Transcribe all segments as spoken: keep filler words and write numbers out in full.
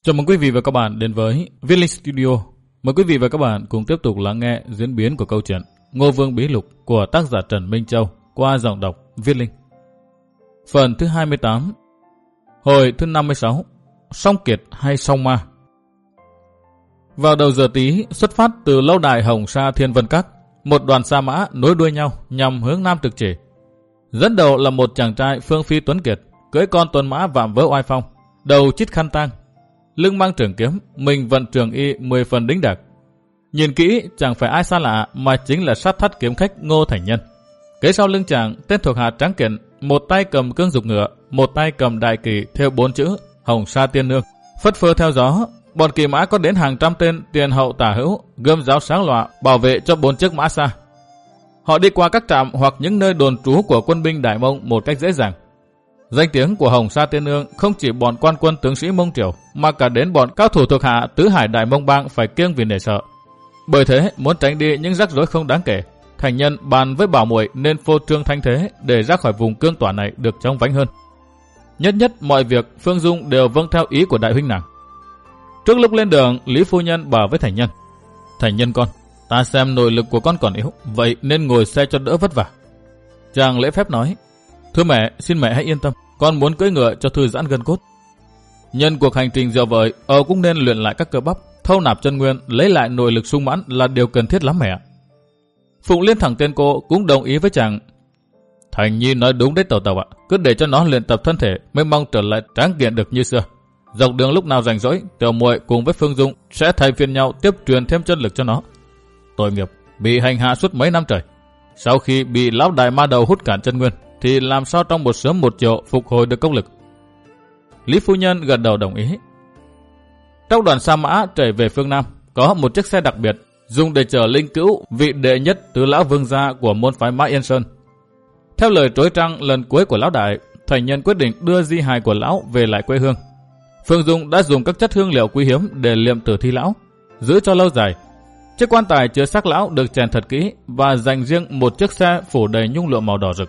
Chào mừng quý vị và các bạn đến với Viết Linh Studio. Mời quý vị và các bạn cùng tiếp tục lắng nghe diễn biến của câu chuyện Ngô Vương Bí Lục của tác giả Trần Minh Châu qua giọng đọc Viết Linh. Phần thứ hai mươi tám. Hồi thứ năm mươi sáu. Song Kiệt hay Song Ma. Vào đầu giờ tí, xuất phát từ lâu đài Hồng Sa Thiên Vân Các, một đoàn sa mã nối đuôi nhau nhằm hướng nam trực chỉ. Dẫn đầu là một chàng trai phương phi tuấn kiệt, cưỡi con tuần mã vạm vỡ oai phong, đầu chít khăn tang, lưng mang trường kiếm, mình vận trường y mười phần đĩnh đạc. Nhìn kỹ chẳng phải ai xa lạ mà chính là sát thắt kiếm khách Ngô Thành Nhân. Kế sau lưng chàng, tên thuộc hạ tráng kiện, một tay cầm cương dục ngựa, một tay cầm đại kỳ theo bốn chữ Hồng Sa Tiên Nương, phất phơ theo gió. Bọn kỳ mã có đến hàng trăm tên tiền hậu tả hữu, gươm giáo sáng lọa bảo vệ cho bốn chiếc mã xa. Họ đi qua các trạm hoặc những nơi đồn trú của quân binh Đại Mông một cách dễ dàng. Danh tiếng của Hồng Sa Tiên Nương không chỉ bọn quan quân tướng sĩ Mông Triều mà cả đến bọn cao thủ thuộc hạ tứ hải Đại Mông Bang phải kiêng vì nể sợ. Bởi thế muốn tránh đi những rắc rối không đáng kể, Thành Nhân bàn với Bảo Muội nên phô trương thanh thế để ra khỏi vùng cương tỏa này được chóng vánh hơn. Nhất nhất mọi việc Phương Dung đều vâng theo ý của đại huynh nàng. Trước lúc lên đường, Lý phu nhân bảo với Thành Nhân: "Thành Nhân con, ta xem nội lực của con còn yếu, vậy nên ngồi xe cho đỡ vất vả." Chàng lễ phép nói: "Thưa mẹ, xin mẹ hãy yên tâm, con muốn cưỡi ngựa cho thư giãn gân cốt. Nhân cuộc hành trình dạo vời, Âu cũng nên luyện lại các cơ bắp, thâu nạp chân nguyên, lấy lại nội lực sung mãn là điều cần thiết lắm mẹ." Phụng Liên thẳng tên cô cũng đồng ý với chàng: "Thành Nhi nói đúng đấy tàu tàu ạ, cứ để cho nó luyện tập thân thể mới mong trở lại tráng kiện được như xưa. Dọc đường lúc nào rảnh rỗi, Tiểu Muội cùng với Phương Dung sẽ thay phiên nhau tiếp truyền thêm chân lực cho nó. Tội nghiệp, bị hành hạ suốt mấy năm trời. Sau khi bị lão đại ma đầu hút cạn chân nguyên, thì làm sao trong một sớm một chiều phục hồi được công lực?" Lý phu nhân gật đầu đồng ý. Trong đoàn sa mã trở về phương Nam, có một chiếc xe đặc biệt dùng để chở linh cữu vị đệ nhất tứ lão vương gia của môn phái Mã Yên Sơn. Theo lời trối trăng lần cuối của lão đại, Thành Nhân quyết định đưa di hài của lão về lại quê hương. Phương Dung đã dùng các chất hương liệu quý hiếm để liệm tử thi lão, giữ cho lâu dài. Chiếc quan tài chứa xác lão được chèn thật kỹ và dành riêng một chiếc xe phủ đầy nhung lụa màu đỏ rực.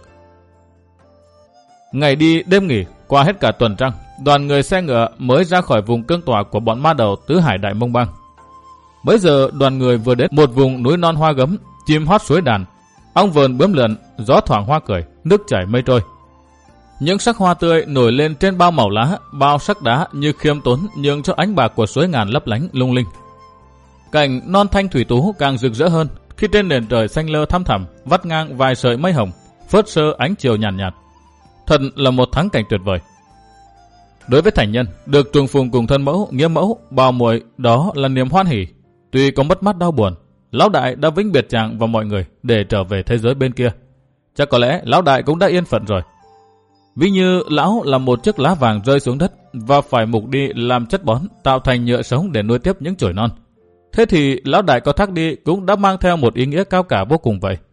Ngày đi đêm nghỉ, qua hết cả tuần trăng, đoàn người xe ngựa mới ra khỏi vùng cương tỏa của bọn ma đầu tứ hải Đại Mông Bang. Bấy giờ đoàn người vừa đến một vùng núi non hoa gấm, chim hót suối đàn, ong vờn bướm lượn, gió thoảng hoa cười, nước chảy mây trôi. Những sắc hoa tươi nổi lên trên bao màu lá, bao sắc đá như khiêm tốn nhường cho ánh bạc của suối ngàn lấp lánh lung linh. Cảnh non thanh thủy tú càng rực rỡ hơn khi trên nền trời xanh lơ thăm thẳm vắt ngang vài sợi mây hồng, phớt sơ ánh chiều nhàn nhạt, nhạt. Thật là một thắng cảnh tuyệt vời. Đối với Thành Nhân, được trùng phùng cùng thân mẫu, nghĩa mẫu, Bảo Muội, đó là niềm hoan hỉ. Tuy có mất mát đau buồn, lão đại đã vĩnh biệt chàng và mọi người để trở về thế giới bên kia. Chắc có lẽ lão đại cũng đã yên phận rồi. Ví như lão là một chiếc lá vàng rơi xuống đất và phải mục đi làm chất bón tạo thành nhựa sống để nuôi tiếp những chồi non. Thế thì lão đại có thác đi cũng đã mang theo một ý nghĩa cao cả vô cùng vậy.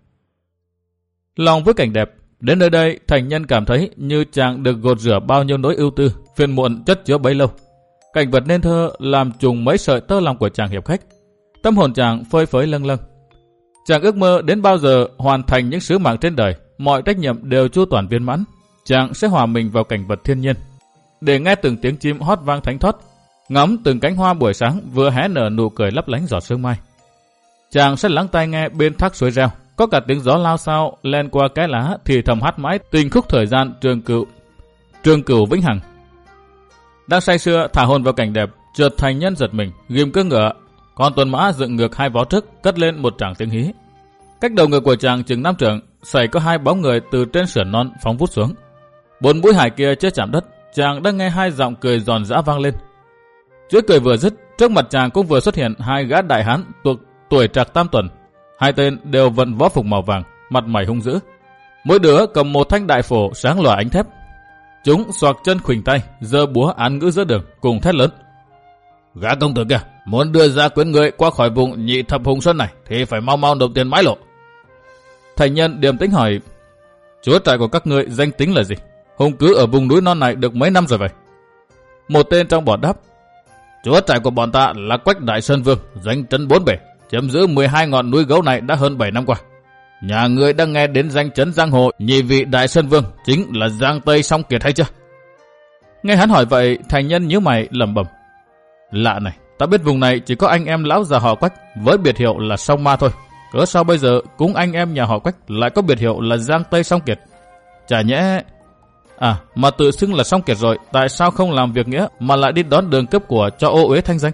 Lòng với cảnh đẹp, đến nơi đây Thành Nhân cảm thấy như chàng được gột rửa bao nhiêu nỗi ưu tư, phiền muộn chất chứa bấy lâu. Cảnh vật nên thơ làm trùng mấy sợi tơ lòng của chàng hiệp khách. Tâm hồn chàng phơi phới lâng lâng. Chàng ước mơ đến bao giờ hoàn thành những sứ mạng trên đời, mọi trách nhiệm đều chu toàn viên mãn, chàng sẽ hòa mình vào cảnh vật thiên nhiên, để nghe từng tiếng chim hót vang thánh thót, ngắm từng cánh hoa buổi sáng vừa hé nở nụ cười lấp lánh giọt sương mai. Chàng sẽ lắng tai nghe bên thác suối reo, có cả tiếng gió lao xao len qua cái lá thì thầm hát mãi tình khúc thời gian trường cửu, trường cửu vĩnh hằng. Đang say sưa thả hồn vào cảnh đẹp, chợt Thành Nhân giật mình, ghim cưỡi ngựa, con tuần mã dựng ngược hai vó trước, cất lên một tràng tiếng hí. Cách đầu ngựa của chàng chừng năm trượng, xảy có hai bóng người từ trên sườn non phóng vút xuống. Bốn mũi hải kia chưa chạm đất, chàng đang nghe hai giọng cười giòn giã vang lên. Chuỗi cười vừa dứt, trước mặt chàng cũng vừa xuất hiện hai gã đại hán thuộc tuổi trạc tam tuần. Hai tên đều vận võ phục màu vàng, mặt mày hung dữ. Mỗi đứa cầm một thanh đại phổ sáng lòa ánh thép. Chúng xoạc chân khuỳnh tay, giơ búa án ngữ giữa đường, cùng thét lớn: "Gã công tử kia, muốn đưa ra quyến người qua khỏi vùng nhị thập hùng sơn này thì phải mau mau nộp tiền mái lộ." Thành Nhân điềm tĩnh hỏi: "Chúa trại của các ngươi danh tính là gì? Hùng cứ ở vùng núi non này được mấy năm rồi vậy?" Một tên trong bọn đáp: "Chúa trại của bọn ta là Quách Đại Sơn Vương, danh trấn bốn bể, chiếm giữ mười hai ngọn núi gấu này đã hơn bảy năm qua. Nhà ngươi đang nghe đến danh chấn giang hồ nhị vị Đại Sơn Vương chính là Giang Tây Song Kiệt hay chưa?" Nghe hắn hỏi vậy, Thành Nhân nhíu mày lẩm bẩm: Lạ này, ta biết vùng này chỉ có anh em lão già họ Quách với biệt hiệu là Song Ma thôi. Cớ sao bây giờ cũng anh em nhà họ Quách lại có biệt hiệu là Giang Tây Song Kiệt? Chả nhẽ... À, mà tự xưng là Song Kiệt rồi, tại sao không làm việc nghĩa mà lại đi đón đường cấp của cho ô uế thanh danh?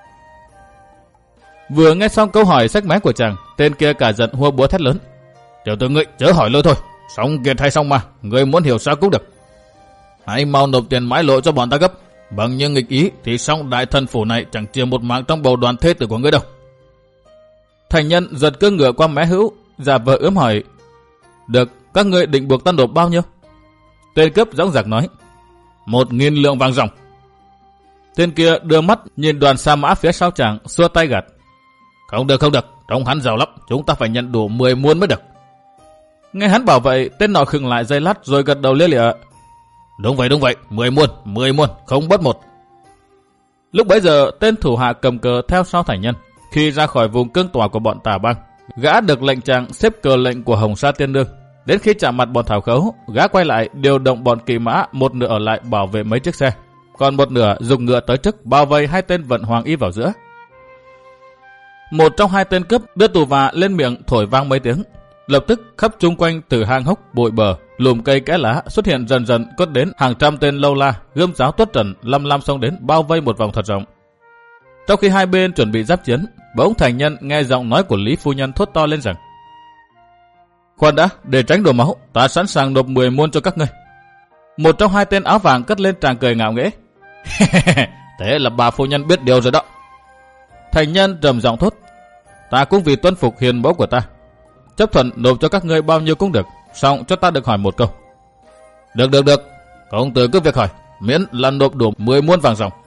Vừa nghe xong câu hỏi sách mé của chàng, tên kia cả giận hua búa thét lớn. Tiểu tử ngươi chớ hỏi lôi thôi, Song Kiệt hay Song Ma, ngươi muốn hiểu sao cũng được. Hãy mau nộp tiền mãi lộ cho bọn ta gấp. Bằng như nghịch ý thì Song Đại Thần Phủ này chẳng chia một mạng trong bầu đoàn thế tử của ngươi đâu. Thành nhân giật cương ngựa qua mé hữu, giả vờ ướm hỏi. Được, các ngươi định buộc ta nộp bao nhiêu? Tên cướp dõng dạc nói. Một nghìn lượng vàng ròng. Tên kia đưa mắt nhìn đoàn sa mã phía sau chàng, xua tay gạt. Không được không được, trông hắn giàu lắm, chúng ta phải nhận đủ mười muôn mới được. Nghe hắn bảo vậy, tên nọ khựng lại giây lát rồi gật đầu lia lịa. Đúng vậy đúng vậy, mười muôn, mười muôn, không bớt một. Lúc bấy giờ tên thủ hạ cầm cờ theo sau thành nhân. Khi ra khỏi vùng cương tỏa của bọn Tà Bang, gã được lệnh chàng xếp cờ lệnh của Hồng Sa Tiên Đương. Đến khi chạm mặt bọn Thảo Khấu, gã quay lại điều động bọn kỵ mã, một nửa ở lại bảo vệ mấy chiếc xe, còn một nửa dùng ngựa tới trước bao vây hai tên vận hoàng y vào giữa. Một trong hai tên cướp đưa tù và lên miệng thổi vang mấy tiếng. Lập tức khắp chung quanh từ hang hốc, bụi bờ, lùm cây kẽ lá xuất hiện dần dần có đến hàng trăm tên lâu la, gươm giáo tuất trần, lăm lam xông đến bao vây một vòng thật rộng. Trong khi hai bên chuẩn bị giáp chiến, bỗng thành nhân nghe giọng nói của Lý phu nhân thốt to lên rằng: Khoan đã, để tránh đổ máu, ta sẵn sàng nộp mười muôn cho các ngươi. Một trong hai tên áo vàng cất lên tràng cười ngạo nghễ. Thế là bà phu nhân biết điều rồi đó. Thành nhân trầm giọng thốt: Ta cũng vì tuân phục hiền mẫu của ta, chấp thuận nộp cho các ngươi bao nhiêu cũng được, xong cho ta được hỏi một câu. Được được được, công tử cứ việc hỏi, miễn là nộp đủ mười muôn vàng ròng.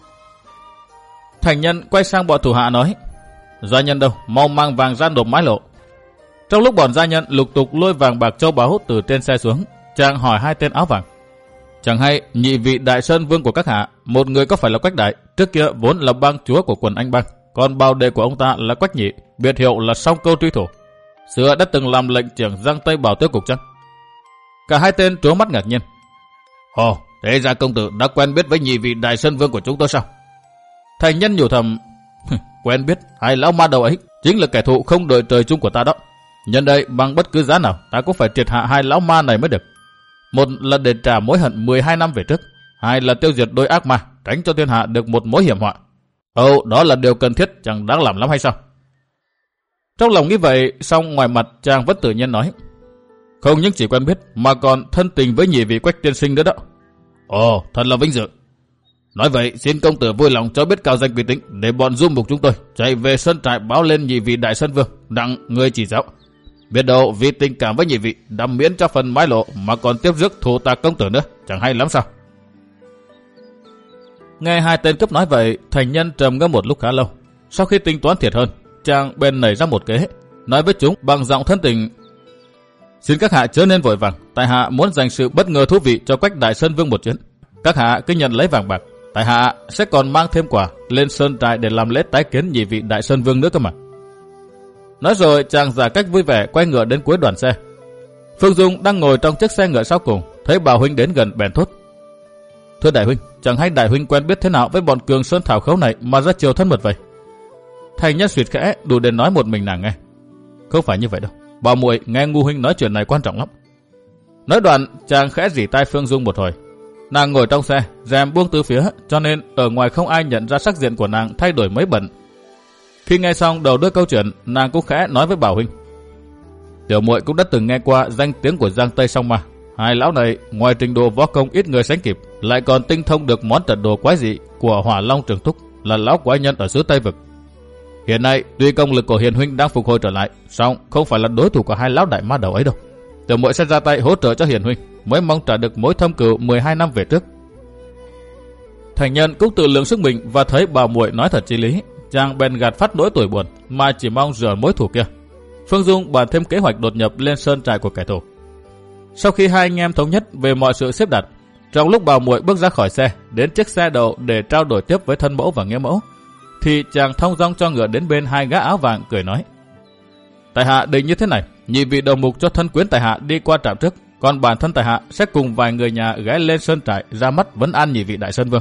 Thành nhân quay sang bọn thủ hạ nói: Gia nhân đâu, mau mang vàng ra nộp mái lộ. Trong lúc bọn gia nhân lục tục lôi vàng bạc châu báu từ trên xe xuống, chàng hỏi hai tên áo vàng: Chẳng hay nhị vị đại sơn vương của các hạ, một người có phải là Quách Đại, trước kia vốn là bang chúa của quần Anh Bang, còn bảo đệ của ông ta là Quách Nhị, biệt hiệu là Song Câu Truy Thủ, xưa đã từng làm lệnh trưởng Giang Tây Bảo Tiêu Cục chăng? Cả hai tên trố mắt ngạc nhiên. Ồ, thế ra công tử đã quen biết với nhị vị đại sơn vương của chúng tôi sao? Thành nhân nhủ thầm: Quen biết, hai lão ma đầu ấy chính là kẻ thù không đội trời chung của ta đó. Nhân đây bằng bất cứ giá nào, ta cũng phải triệt hạ hai lão ma này mới được. Một là để trả mối hận mười hai năm về trước, hai là tiêu diệt đôi ác ma, tránh cho thiên hạ được một mối hiểm họa. Ồ, đó là điều cần thiết, chẳng đáng làm lắm hay sao? Trong lòng nghĩ vậy, song ngoài mặt chàng vẫn tự nhiên nói: Không những chỉ quen biết mà còn thân tình với nhị vị Quách tiên sinh nữa đó. Ồ, thật là vinh dự. Nói vậy, xin công tử vui lòng cho biết cao danh quý tính để bọn du mục chúng tôi chạy về sơn trại báo lên nhị vị đại sơn vương, đặng người chỉ giáo. Biết đâu vì tình cảm với nhị vị đã miễn cho phần mái lộ mà còn tiếp rước thù tạc công tử nữa, chẳng hay lắm sao? Nghe hai tên cướp nói vậy, thành nhân trầm ngâm một lúc khá lâu. Sau khi tính toán thiệt hơn, chàng bèn nảy ra một kế, nói với chúng bằng giọng thân tình: Xin các hạ chớ nên vội vàng, tại hạ muốn dành sự bất ngờ thú vị cho Quách Đại Sơn Vương một chuyến. Các hạ cứ nhận lấy vàng bạc, tại hạ sẽ còn mang thêm quà lên sơn trại để làm lễ tái kiến nhị vị Đại Sơn Vương nữa cơ mà. Nói rồi chàng giả cách vui vẻ quay ngựa đến cuối đoàn xe. Phương Dung đang ngồi trong chiếc xe ngựa sau cùng, thấy Bảo huynh đến gần bèn thốt: Thưa đại huynh, chẳng hay đại huynh quen biết thế nào với bọn Cường Sơn Thảo Khấu này mà ra chiều thân mật vậy? Thành nhân suýt khẽ đủ để nói một mình nàng nghe: Không phải như vậy đâu, Bảo muội nghe ngu huynh nói chuyện này quan trọng lắm. Nói đoạn chàng khẽ rỉ tai Phương Dung một hồi. Nàng ngồi trong xe, rèm buông từ phía, cho nên ở ngoài không ai nhận ra sắc diện của nàng thay đổi mấy bận. Khi nghe xong đầu đuôi câu chuyện, nàng cũng khẽ nói với Bảo huynh: Tiểu muội cũng đã từng nghe qua danh tiếng của Giang Tây Song Ma. Hai lão này ngoài trình độ võ công ít người sánh kịp, lại còn tinh thông được món trận đồ quái dị của Hỏa Long Trường Thúc, là lão quái nhân ở xứ Tây Vực. Hiện nay tuy công lực của hiền huynh đang phục hồi trở lại, song không phải là đối thủ của hai lão đại ma đầu ấy đâu. Tiểu muội sẽ ra tay hỗ trợ cho hiền huynh, mới mong trả được mối thâm cừu mười hai năm về trước. Thành nhân cũng tự lượng sức mình và thấy Bảo muội nói thật chí lý, chàng bèn gạt phát nỗi tuổi buồn mà chỉ mong rửa mối thù kia. Phương Dung bàn thêm kế hoạch đột nhập lên sơn trại của kẻ thù. Sau khi hai anh em thống nhất về mọi sự xếp đặt, trong lúc Bảo muội bước ra khỏi xe đến chiếc xe đậu để trao đổi tiếp với thân mẫu và nghĩa mẫu, thì chàng thong dong cho ngựa đến bên hai gã áo vàng cười nói: Tại hạ định như thế này, nhị vị đầu mục cho thân quyến tại hạ đi qua trạm trước, còn bản thân tại hạ sẽ cùng vài người nhà ghé lên sơn trại ra mắt vấn an nhị vị đại sơn vương.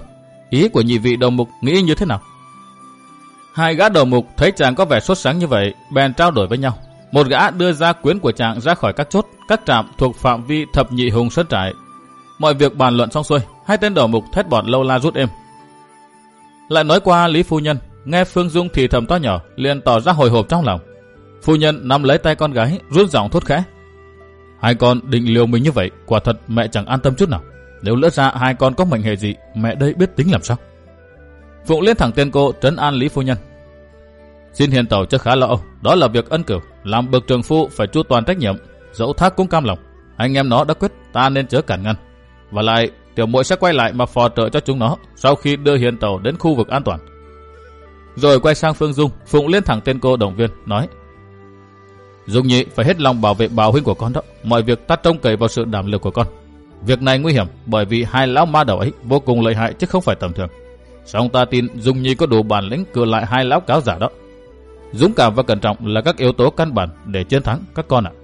ý của nhị vị đầu mục nghĩ như thế nào? Hai gã đầu mục thấy chàng có vẻ sốt sáng như vậy, bèn trao đổi với nhau. Một gã đưa ra quyến của chàng ra khỏi các chốt, các trạm thuộc phạm vi thập nhị hùng sơn trại. Mọi việc bàn luận xong xuôi, hai tên đầu mục thét bọn lâu la rút êm. Lại nói qua Lý phu nhân, nghe Phương Dung thì thầm to nhỏ, liền tỏ ra hồi hộp trong lòng. Phu nhân nắm lấy tay con gái, rút giọng thốt khẽ: hai con định liều mình như vậy, quả thật mẹ chẳng an tâm chút nào. Nếu lỡ ra hai con có mệnh hệ gì, mẹ đây biết tính làm sao? Phụng lên thẳng tên cô trấn an Lý phu nhân: xin hiền tẩu chứ khá lo âu, đó là việc ân cửu, làm bậc trường phu phải chu toàn trách nhiệm, dẫu thác cũng cam lòng. Anh em nó đã quyết, ta nên chớ cản ngăn. Và lại tiểu muội sẽ quay lại mà phò trợ cho chúng nó sau khi đưa hiền tẩu đến khu vực an toàn. Rồi quay sang Phương Dung, Phụng lên thẳng tên cô động viên nói: Dung nhị phải hết lòng bảo vệ Bảo huynh của con đó, mọi việc ta trông cậy vào sự đảm lược của con. Việc này nguy hiểm bởi vì hai lão ma đầu ấy vô cùng lợi hại chứ không phải tầm thường. Song ta tin Dung nhi có đủ bản lĩnh cự lại hai lão cáo giả đó. Dũng cảm và cẩn trọng là các yếu tố căn bản để chiến thắng các con ạ.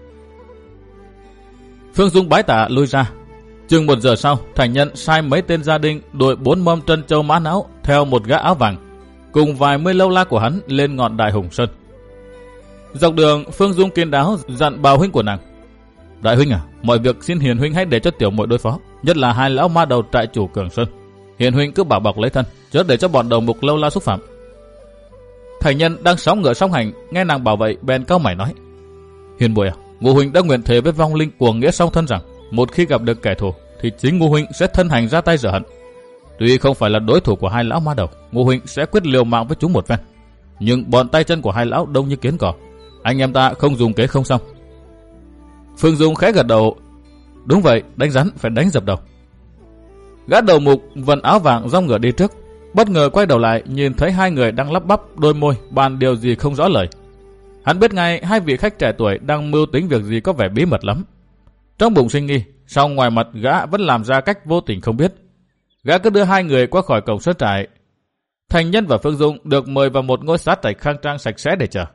Phương Dung bái tạ lui ra. Chừng một giờ sau, thành nhân sai mấy tên gia đình đội bốn mâm trân châu mã não theo một gã áo vàng cùng vài mươi lâu la của hắn lên ngọn Đại Hùng Sơn. Dọc đường, Phương Dung kiên đáo dặn Bảo huynh của nàng: đại huynh à, mọi việc xin hiền huynh hãy để cho tiểu muội đối phó, nhất là hai lão ma đầu trại chủ Cường Sơn. Hiền huynh cứ bảo bọc lấy thân, chớ để cho bọn đầu mục lâu la xúc phạm. Thành nhân đang sóng ngựa song hành, nghe nàng bảo vậy bèn cau mày nói: hiền muội à, Ngô huynh đã nguyện thề với vong linh của nghĩa song thân rằng một khi gặp được kẻ thù thì chính Ngô huynh sẽ thân hành ra tay rửa hận. Tuy không phải là đối thủ của hai lão ma đầu, Ngô huynh sẽ quyết liều mạng với chúng một phen. Nhưng bọn tay chân của hai lão đông như kiến cỏ, anh em ta không dùng kế không xong. Phương Dung khẽ gật đầu: đúng vậy, đánh rắn phải đánh dập đầu. Gã đầu mục vận áo vàng rong ngựa đi trước, bất ngờ quay đầu lại nhìn thấy hai người đang lắp bắp đôi môi bàn điều gì không rõ lời. Hắn biết ngay hai vị khách trẻ tuổi đang mưu tính việc gì có vẻ bí mật lắm. Trong bụng sinh nghi, song ngoài mặt gã vẫn làm ra cách vô tình không biết. Gã cứ đưa hai người qua khỏi cổng sơn trại. Thành nhân và Phương Dung được mời vào một ngôi sát trạch khang trang sạch sẽ để chờ.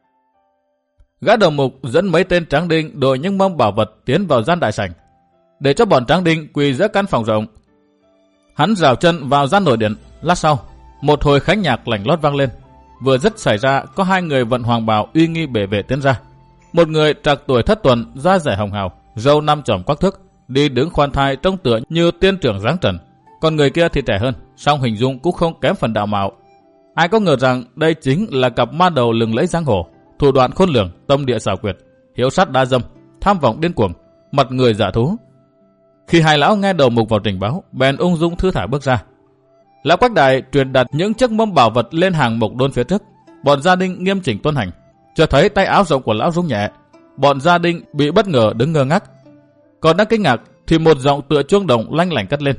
Gã đầu mục dẫn mấy tên tráng đinh đội những mâm bảo vật tiến vào gian đại sảnh, để cho bọn tráng đinh quỳ giữa căn phòng rộng. Hắn rào chân vào gian nội điện. Lát sau, một hồi khánh nhạc lảnh lót vang lên. Vừa dứt xảy ra, có hai người vận hoàng bào uy nghi bể vệ tiến ra. Một người trạc tuổi thất tuần, da dẻ hồng hào, râu năm chòm quắc thước, đi đứng khoan thai trông tựa như tiên trưởng dáng trần. Còn người kia thì trẻ hơn, song hình dung cũng không kém phần đạo mạo. Ai có ngờ rằng đây chính là cặp ma đầu lừng lẫy giang hồ, thủ đoạn khôn lường, tâm địa xảo quyệt, hiếu sát đa dâm, tham vọng điên cuồng, mặt người giả thú. Khi hai lão nghe đầu mục vào trình báo, bèn ung dung thư thả bước ra. Lão Quách Đại truyền đặt những chiếc mâm bảo vật lên hàng mộc đôn phía trước. Bọn gia đình nghiêm chỉnh tuân hành. Cho thấy tay áo rộng của lão rung nhẹ, bọn gia đình bị bất ngờ đứng ngơ ngác. Còn đang kinh ngạc thì một giọng tựa chuông đồng lanh lảnh cất lên: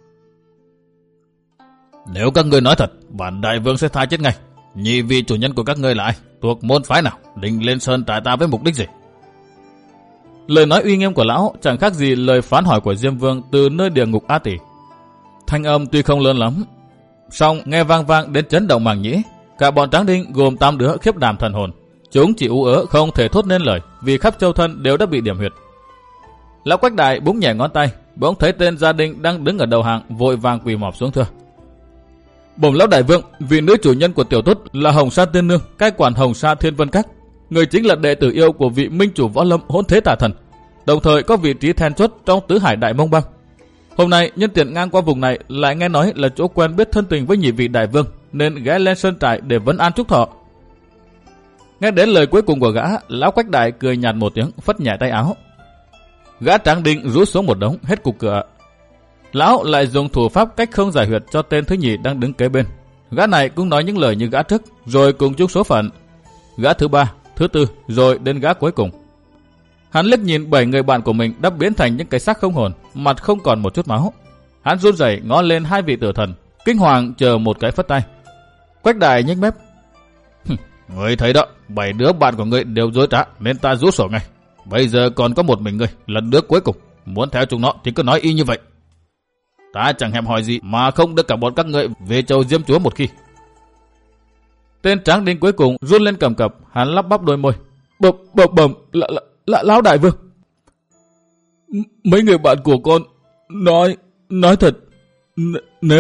nếu các ngươi nói thật, bản đại vương sẽ tha chết ngay. Nhị vị chủ nhân của các ngươi là ai, thuộc môn phái nào, định lên sơn trại ta với mục đích gì? Lời nói uy nghiêm của lão chẳng khác gì lời phán hỏi của Diêm Vương từ nơi địa ngục A Tỳ. Thanh âm tuy không lớn lắm, song nghe vang vang đến chấn động màng nhĩ. Cả bọn tráng đinh gồm tám đứa khiếp đảm thần hồn. Chúng chỉ ú ớ không thể thốt nên lời, vì khắp châu thân đều đã bị điểm huyệt. Lão Quách Đại búng nhẹ ngón tay, bỗng thấy tên gia đình đang đứng ở đầu hàng vội vàng quỳ mọp xuống thưa: bẩm lão đại vương, vị nữ chủ nhân của tiểu tốt là Hồng Sa Tiên Nương, cai quản Hồng Sa Thiên Vân Các. Người chính là đệ tử yêu của vị minh chủ võ lâm Hỗn Thế Tà Thần, đồng thời có vị trí then chốt trong tứ hải Đại Mông Bang. Hôm nay nhân tiện ngang qua vùng này, lại nghe nói là chỗ quen biết thân tình với nhị vị đại vương, nên ghé lên sơn trại để vấn an chúc thọ. Nghe đến lời cuối cùng của gã, lão Quách Đại cười nhạt một tiếng, phất nhẹ tay áo. Gã tráng đinh rút xuống một đống hết cục cửa. Lão lại dùng thủ pháp cách không giải huyệt cho tên thứ nhì đang đứng kế bên. Gã này cũng nói những lời như gã trước, rồi cùng chung số phận. Gã thứ ba, thứ tư, rồi đến gã cuối cùng. Hắn liếc nhìn bảy người bạn của mình đã biến thành những cái xác không hồn, mặt không còn một chút máu. Hắn run rẩy ngó lên hai vị tử thần, kinh hoàng chờ một cái phất tay. Quách Đại nhếch mép: ngươi thấy đó, bảy đứa bạn của ngươi đều dối trá nên ta rút sổ ngay. Bây giờ còn có một mình ngươi là đứa cuối cùng, muốn theo chúng nó thì cứ nói y như vậy. Ta chẳng hẹn hỏi gì mà không đưa cả bọn các ngươi về châu Diêm Chúa một khi. Tên tráng đinh cuối cùng run lên cầm cập, hắn lắp bắp đôi môi: bẩm bẩm bẩm là, là, là lão đại vương. M- mấy người bạn của con nói nói thật, N- nếu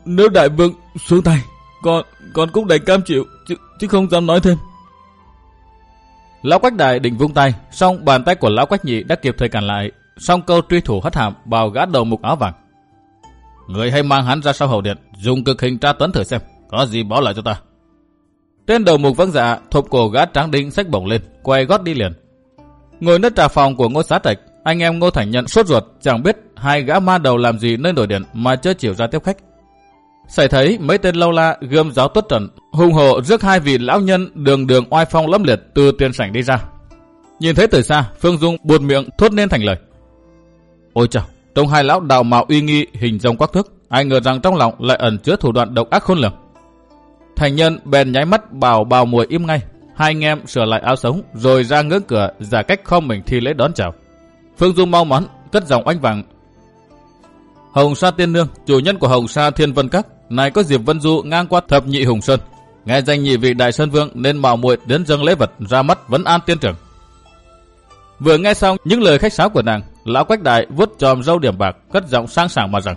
Nếu đại vương xuống tay, con con cũng đành cam chịu, chứ, chứ không dám nói thêm. Lão Quách Đại định vung tay, song bàn tay của lão Quách Nhị đã kịp thời cản lại. Song câu truy thủ hất hàm bảo gã đầu mục áo vàng: người hãy mang hắn ra sau hậu điện, dùng cực hình tra tấn thử xem, có gì báo lại cho ta. Tên đầu mục vâng dạ, thộp cổ gã tráng đinh xách bổng lên, quay gót đi liền. Ngồi nơi trà phòng của Ngô Xá Trạch, anh em Ngô Thành Nhân sốt ruột, chẳng biết hai gã ma đầu làm gì nơi nổi điện mà chưa chịu ra tiếp khách. Xảy thấy mấy tên lâu la gươm giáo tuất trận, hùng hổ rước hai vị lão nhân đường đường oai phong lẫm liệt từ tiền sảnh đi ra. Nhìn thấy từ xa, Phương Dung buột miệng thốt nên thành lời: ôi chao, trông hai lão đạo mạo uy nghi, hình rồng quắc thước, ai ngờ rằng trong lòng lại ẩn chứa thủ đoạn độc ác khôn lường. Thành Nhân bèn nháy mắt bảo Bào Muội im ngay. Hai anh em sửa lại áo sống rồi ra ngưỡng cửa, giả cách khom mình thi lễ đón chào. Phương Dung mau mắn cất giọng oanh vàng: Hồng Sa tiên nương, chủ nhân của Hồng Sa Thiên Vân Các, này có dịp Vân Du ngang qua thập nhị Hùng Sơn, nghe danh nhị vị đại sơn vương nên Bào Muội đến dâng lễ vật ra mắt vấn an tiên trưởng. Vừa nghe xong những lời khách sáo của nàng, lão Quách Đại vuốt chòm râu điểm bạc, cất giọng sang sảng mà rằng: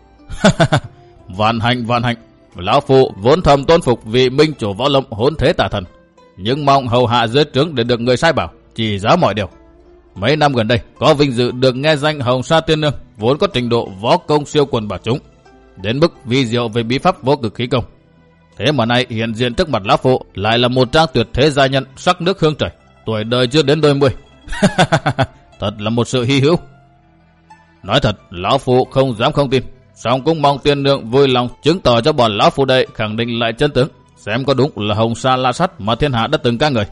vạn hạnh vạn hạnh, lão phụ vốn thầm tôn phục vị minh chủ võ lâm hỗn thế tà thần, nhưng mong hầu hạ dưới trướng để được người sai bảo, chỉ giáo mọi điều. Mấy năm gần đây có vinh dự được nghe danh Hồng Sa tiên nương vốn có trình độ võ công siêu quần bả chúng, đến mức vi diệu về bí pháp vô cực khí công. Thế mà nay hiện diện trước mặt lão phụ lại là một trang tuyệt thế gia nhân sắc nước hương trời, tuổi đời chưa đến đôi mươi. Thật là một sự hy hữu. Nói thật, lão phụ không dám không tin, song cũng mong tiên nương vui lòng chứng tỏ cho bọn lão phụ đây khẳng định lại chân tướng, xem có đúng là Hồng Sa La Sát mà thiên hạ đã từng ca ngợi.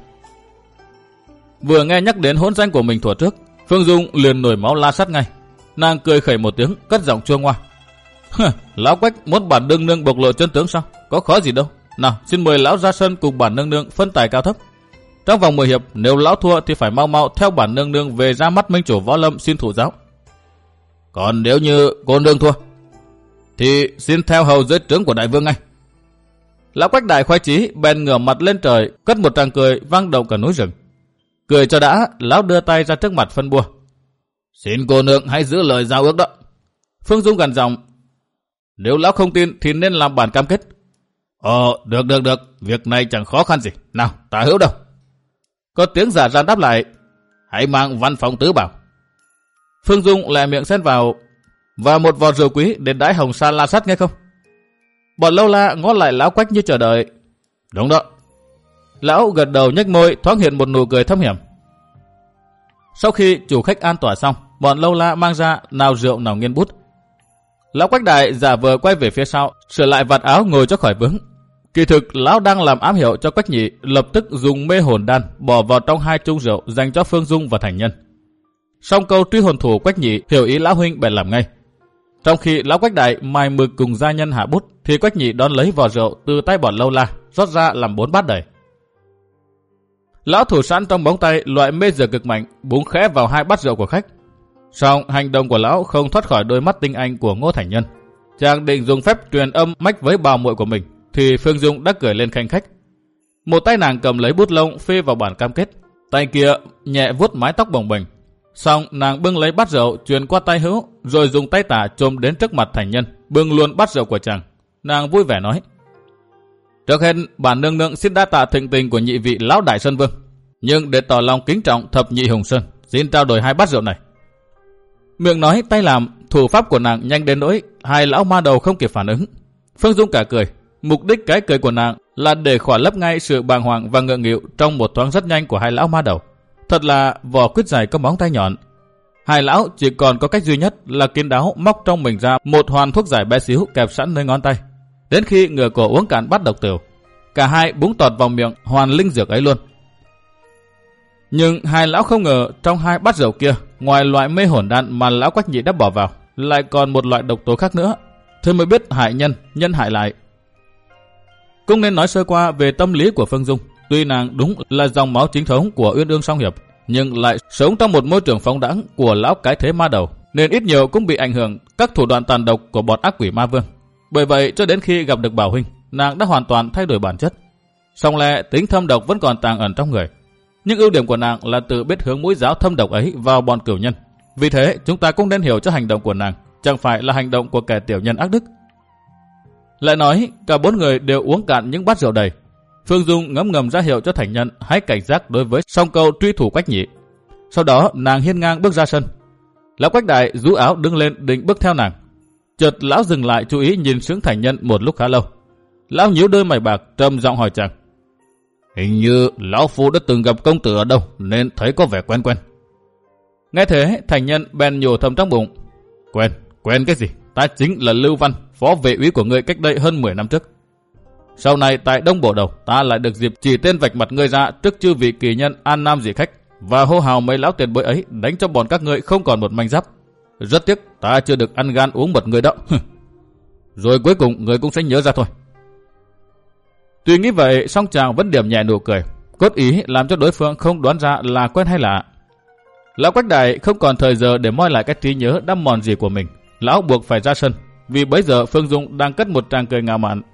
Vừa nghe nhắc đến hôn danh của mình thuở trước, Phương Dung liền nổi máu la sát ngay. Nàng cười khẩy một tiếng, cất giọng chua ngoa: lão Quách muốn bản nương nương bộc lộ chân tướng sao? Có khó gì đâu. Nào, xin mời lão ra sân cùng bản nương nương phân tài cao thấp. Trong vòng mười hiệp, nếu lão thua thì phải mau mau theo bản nương nương về ra mắt minh chủ võ lâm xin thụ giáo. Còn nếu như cô nương thua thì xin theo hầu dưới trướng của đại vương ngay. Lão Quách Đại khoái chí bèn ngửa mặt lên trời, cất một tràng cười vang động cả núi rừng. Cười cho đã, lão đưa tay ra trước mặt phân bua: xin cô nương hãy giữ lời giao ước đó. Phương Dung gằn giọng: nếu lão không tin thì nên làm bản cam kết. Ờ, được được được, việc này chẳng khó khăn gì. Nào, tả hữu đâu? Có tiếng giả gian đáp lại: hãy mang văn phòng tứ bảo. Phương Dung lại miệng xen vào: và một vò rượu quý để đãi Hồng Sa La Sát nghe không? Bọn lâu la ngó lại lão Quách như chờ đợi. Đúng đó. Lão gật đầu nhếch môi, thoáng hiện một nụ cười thâm hiểm. Sau khi chủ khách an tỏa xong, bọn lâu la mang ra nào rượu nào nghiên bút. Lão Quách Đại giả vờ quay về phía sau, sửa lại vạt áo ngồi cho khỏi vướng. Kỳ thực lão đang làm ám hiệu cho Quách Nhị lập tức dùng mê hồn đan bỏ vào trong hai chung rượu dành cho Phương Dung và Thành Nhân. Song câu truy hồn thủ Quách Nhị hiểu ý lão huynh bèn làm ngay. Trong khi lão Quách Đại mài mực cùng gia nhân hạ bút, thì Quách Nhị đón lấy vò rượu từ tay bọn lâu la, rót ra làm bốn bát đầy. Lão thủ sẵn trong bóng tay loại mê dược cực mạnh, búng khẽ vào hai bát rượu của khách. Song hành động của lão không thoát khỏi đôi mắt tinh anh của Ngô Thành Nhân. Chàng định dùng phép truyền âm mách với Bào Muội của mình, thì Phương Dung đã cười lên khanh khách. Một tay nàng cầm lấy bút lông phê vào bản cam kết, tay kia nhẹ vuốt mái tóc bồng bềnh. Xong nàng bưng lấy bát rượu truyền qua tay hữu, rồi dùng tay tả chồm đến trước mặt Thành Nhân, bưng luôn bát rượu của chàng. Nàng vui vẻ nói: trước hết bản nương nương xin đa tạ thịnh tình của nhị vị lão đại sơn vương, nhưng để tỏ lòng kính trọng thập nhị Hùng Sơn, xin trao đổi hai bát rượu này. Miệng nói tay làm, thủ pháp của nàng nhanh đến nỗi hai lão ma đầu không kịp phản ứng. Phương Dung cả cười. Mục đích cái cười của nàng là để khỏa lấp ngay sự bàng hoàng và ngượng nghịu trong một thoáng rất nhanh của hai lão ma đầu. Thật là vỏ quýt dài có móng tay nhọn. Hai lão chỉ còn có cách duy nhất là kín đáo móc trong mình ra một hoàn thuốc giải bé xíu kẹp sẵn nơi ngón tay. Đến khi ngửa cổ uống cạn bát độc tửu, cả hai búng tọt vào miệng hoàn linh dược ấy luôn. Nhưng hai lão không ngờ trong hai bát rượu kia, ngoài loại mê hồn đan mà lão Quách Nhị đã bỏ vào, lại còn một loại độc tố khác nữa. Thế mới biết hại nhân, nhân hại lại. Cũng nên nói sơ qua về tâm lý của Phương Dung. Tuy nàng đúng là dòng máu chính thống của Uyên Ương Song Hiệp, nhưng lại sống trong một môi trường phóng đãng của lão cái thế ma đầu, nên ít nhiều cũng bị ảnh hưởng các thủ đoạn tàn độc của bọn ác quỷ ma vương. Bởi vậy cho đến khi gặp được Bảo huynh, nàng đã hoàn toàn thay đổi bản chất. Song lẽ tính thâm độc vẫn còn tàng ẩn trong người, nhưng ưu điểm của nàng là tự biết hướng mũi giáo thâm độc ấy vào bọn cửu nhân. Vì thế chúng ta cũng nên hiểu cho hành động của nàng chẳng phải là hành động của kẻ tiểu nhân ác đức. Lại nói cả bốn người đều uống cạn những bát rượu đầy. Phương Dung ngấm ngầm ra hiệu cho thành nhân hãy cảnh giác đối với song câu truy thủ Quách Nhị. Sau đó nàng hiên ngang bước ra sân. Lão Quách Đại rũ áo đứng lên định bước theo nàng. Chợt lão dừng lại chú ý nhìn xuống thành nhân một lúc khá lâu. Lão nhíu đôi mày bạc trầm giọng hỏi chàng: Hình như lão phu đã từng gặp công tử ở đâu nên thấy có vẻ quen quen. Nghe thế thành nhân bèn nhủ thầm trong bụng: Quen, quen cái gì? Ta chính là Lưu Văn, phó vệ úy của ngươi cách đây hơn mười năm trước. Sau này tại Đông Bộ Đầu, ta lại được dịp chỉ tên vạch mặt ngươi ra trước chư vị kỳ nhân an nam dị khách và hô hào mấy lão tiền bối ấy đánh cho bọn các ngươi không còn một manh giáp. Rất tiếc ta chưa được ăn gan uống mật ngươi đó. Rồi cuối cùng ngươi cũng sẽ nhớ ra thôi. Tuy nghĩ vậy, song chàng vẫn điểm nhẹ nụ cười, cốt ý làm cho đối phương không đoán ra là quen hay lạ. Lão Quách Đại không còn thời giờ để moi lại cái trí nhớ đăm mòn gì của mình. Lão buộc phải ra sân, vì bấy giờ Phương Dung đang cất một tràng cười ngạo mạn.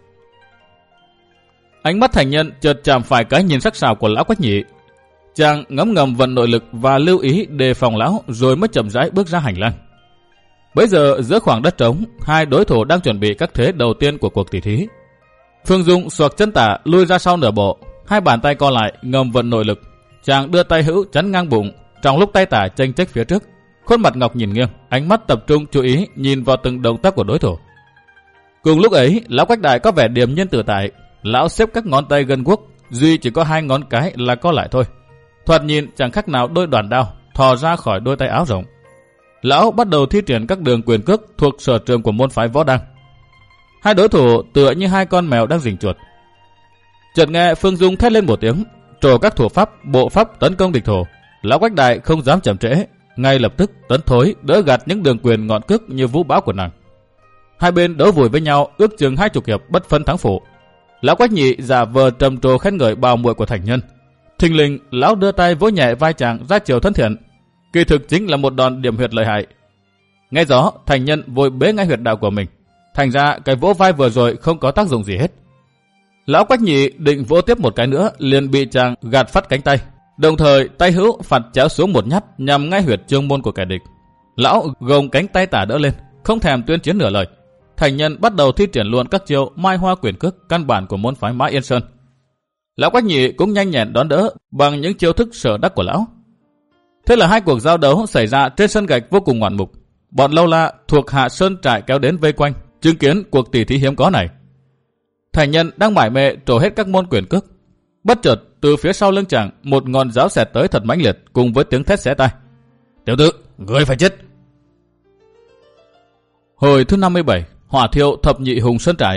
Ánh mắt thành nhân chợt chạm phải cái nhìn sắc sảo của lão Quách Nhị. Chàng ngấm ngầm vận nội lực và lưu ý đề phòng lão, rồi mới chậm rãi bước ra hành lang. Bấy giờ giữa khoảng đất trống, hai đối thủ đang chuẩn bị các thế đầu tiên của cuộc tỷ thí. Phương Dung xoạc chân tả lui ra sau nửa bộ, hai bàn tay co lại ngầm vận nội lực. Chàng đưa tay hữu chắn ngang bụng, trong lúc tay tả chênh chếch phía trước, khuôn mặt ngọc nhìn nghiêng, ánh mắt tập trung chú ý nhìn vào từng động tác của đối thủ. Cùng lúc ấy, lão Quách Đại có vẻ điềm nhiên tự tại. Lão xếp các ngón tay gân guốc, duy chỉ có hai ngón cái là co lại thôi. Thoạt nhìn chẳng khác nào đôi đoàn đao thò ra khỏi đôi tay áo rộng. Lão bắt đầu thi triển các đường quyền cước thuộc sở trường của môn phái võ đăng. Hai đối thủ tựa như hai con mèo đang rình chuột. Chợt nghe Phương Dung thét lên một tiếng, trổ các thủ pháp, bộ pháp tấn công địch thủ. Lão Quách Đại không dám chậm trễ, ngay lập tức tấn thối đỡ gạt những đường quyền ngọn cước như vũ bão của nàng. Hai bên đấu vùi với nhau ước chừng hai chục hiệp bất phân thắng phụ. Lão Quách Nhị giả vờ trầm trồ khen ngợi bào muội của thành nhân. Thình lình lão đưa tay vỗ nhẹ vai chàng ra chiều thân thiện, kỳ thực chính là một đòn điểm huyệt lợi hại. Nghe rõ, thành nhân vội bế ngay huyệt đạo của mình, thành ra cái vỗ vai vừa rồi không có tác dụng gì hết. Lão Quách Nhị định vỗ tiếp một cái nữa, liền bị chàng gạt phát cánh tay, đồng thời tay hữu phạt chéo xuống một nhát nhằm ngay huyệt trương môn của kẻ địch. Lão gồng cánh tay tả đỡ lên, không thèm tuyên chiến nửa lời. Thành nhân bắt đầu thi triển luôn các chiêu mai hoa quyền cước căn bản của môn phái Mã Yên Sơn. Lão Quách Nhị cũng nhanh nhẹn đón đỡ bằng những chiêu thức sở đắc của lão. Thế là hai cuộc giao đấu xảy ra trên sân gạch vô cùng ngoạn mục. Bọn lâu la thuộc hạ sơn trại kéo đến vây quanh, chứng kiến cuộc tỷ thí hiếm có này. Thành nhân đang mải mê trổ hết các môn quyền cước. Bất chợt từ phía sau lưng chàng một ngọn giáo xẹt tới thật mãnh liệt cùng với tiếng thét xé tai. Tiểu tử, ngươi phải chết. Hồi thứ năm mươi bảy, hỏa thiêu thập nhị hùng sơn trại.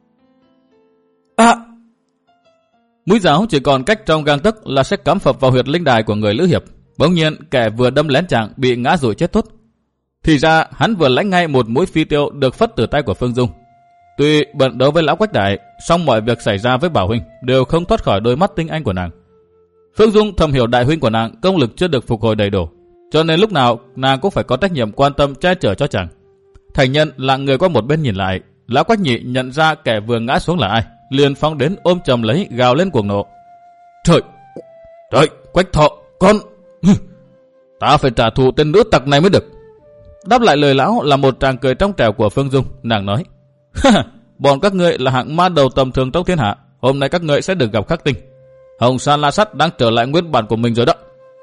À! Mũi giáo chỉ còn cách trong gang tấc là sẽ cắm phập vào huyệt linh đài của người Lữ Hiệp. Bỗng nhiên kẻ vừa đâm lén chàng bị ngã rụi chết thốt. Thì ra hắn vừa lãnh ngay một mũi phi tiêu được phất từ tay của Phương Dung. Tuy bận đấu với lão Quách Đại, song mọi việc xảy ra với Bảo huynh đều không thoát khỏi đôi mắt tinh anh của nàng. Phương Dung thầm hiểu đại huynh của nàng công lực chưa được phục hồi đầy đủ, cho nên lúc nào nàng cũng phải có trách nhiệm quan tâm che chở cho chàng. Thành nhân lặng người qua một bên nhìn lại, lão Quách Nhị nhận ra kẻ vừa ngã xuống là ai, liền phóng đến ôm chầm lấy gào lên cuồng nộ. Trời, trời, Quách Thọ, con, ta phải trả thù tên nữ tặc này mới được. Đáp lại lời lão là một tràng cười trong trẻo của Phương Dung, nàng nói: bọn các ngươi là hạng ma đầu tầm thường trong thiên hạ, hôm nay các ngươi sẽ được gặp khắc tinh. Hồng Sa La Sắt đang trở lại nguyên bản của mình rồi đó.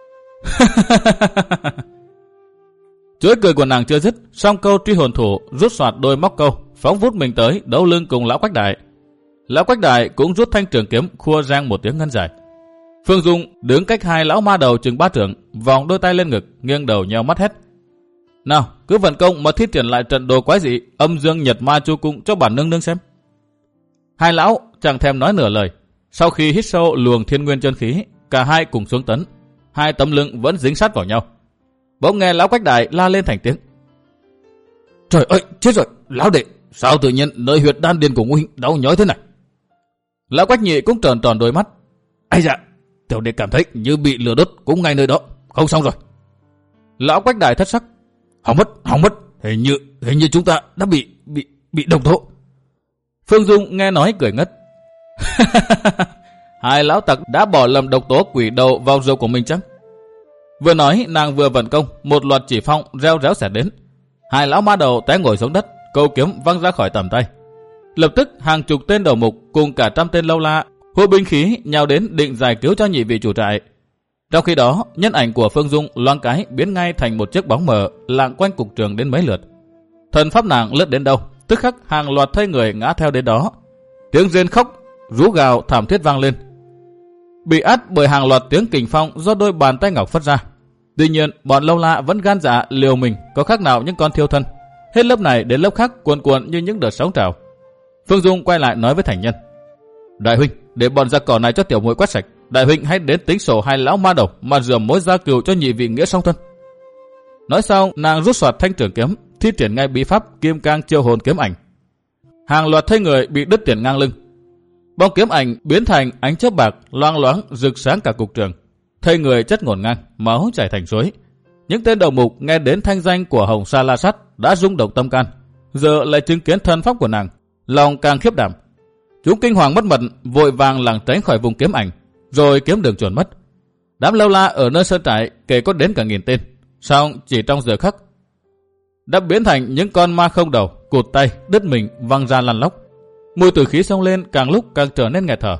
Chuỗi cười của nàng chưa dứt, song câu truy hồn thủ rút soạt đôi móc câu, phóng vút mình tới đấu lưng cùng lão Quách Đại. Lão Quách Đại cũng rút thanh trường kiếm khua rang một tiếng ngân dài. Phương Dung đứng cách hai lão ma đầu chừng ba trượng, vòng đôi tay lên ngực, nghiêng đầu nheo mắt hét: nào, cứ vận công mà thiết triển lại trận đồ quái dị âm dương nhật ma chu cung cho bản nương nương xem. Hai lão chẳng thèm nói nửa lời, sau khi hít sâu luồng thiên nguyên chân khí, cả hai cùng xuống tấn, hai tấm lưng vẫn dính sát vào nhau. Bỗng nghe lão Quách Đại la lên thành tiếng: trời ơi, chết rồi, lão đệ, sao tự nhiên nơi huyệt đan điền của ngũ huynh đau nhói thế này? Lão Quách Nhị cũng tròn tròn đôi mắt: ai dạ, tiểu đệ cảm thấy như bị lửa đốt cũng ngay nơi đó, không xong rồi. Lão Quách Đại thất sắc: hỏng mất, hỏng mất, hình như hình như chúng ta đã bị bị bị độc tố. Phương Dung nghe nói cười ngất: hai lão tặc đã bỏ lầm độc tố quỷ đầu vào rượu của mình chăng? Vừa nói nàng vừa vận công, một loạt chỉ phong reo réo xẹt đến. Hai lão ma đầu té ngồi xuống đất, câu kiếm văng ra khỏi tầm tay. Lập tức hàng chục tên đầu mục cùng cả trăm tên lâu la hô binh khí nhào đến định giải cứu cho nhị vị chủ trại. Trong khi đó, nhân ảnh của Phương Dung loáng cái biến ngay thành một chiếc bóng mờ lạng quanh cục trường đến mấy lượt. Thần pháp nàng lướt đến đâu, tức khắc hàng loạt thây người ngã theo đến đó. Tiếng rên khóc, rú gào thảm thiết vang lên, bị át bởi hàng loạt tiếng kình phong do đôi bàn tay ngọc phất ra. Tuy nhiên, bọn lâu la vẫn gan dạ liều mình, có khác nào những con thiêu thân. Hết lớp này đến lớp khác cuồn cuộn như những đợt sóng trào. Phương Dung quay lại nói với thành nhân: Đại huynh, để bọn giặc cỏ này cho tiểu muội quét sạch. Đại huynh hãy đến tính sổ hai lão ma đầu mà rửa mối gia cừu cho nhị vị nghĩa song thân. Nói xong, nàng rút soạt thanh trường kiếm, thi triển ngay bí pháp kim cang chiêu hồn kiếm ảnh. Hàng loạt thây người bị đứt tiền ngang lưng. Bóng kiếm ảnh biến thành ánh chớp bạc loang loáng rực sáng cả cục trường. Thây người chất ngổn ngang, máu chảy thành suối. Những tên đầu mục nghe đến thanh danh của Hồng Sa La Sát đã rung động tâm can, giờ lại chứng kiến thân pháp của nàng, lòng càng khiếp đảm. Chúng kinh hoàng mất mật, vội vàng lảng tránh khỏi vùng kiếm ảnh, rồi kiếm đường chuẩn mất. Đám lâu la ở nơi sơn trại kể có đến cả nghìn tên, song chỉ trong giờ khắc đã biến thành những con ma không đầu, cụt tay, đứt mình, văng ra lăn lóc. Mùi tử khí xông lên càng lúc càng trở nên nghẹt thở.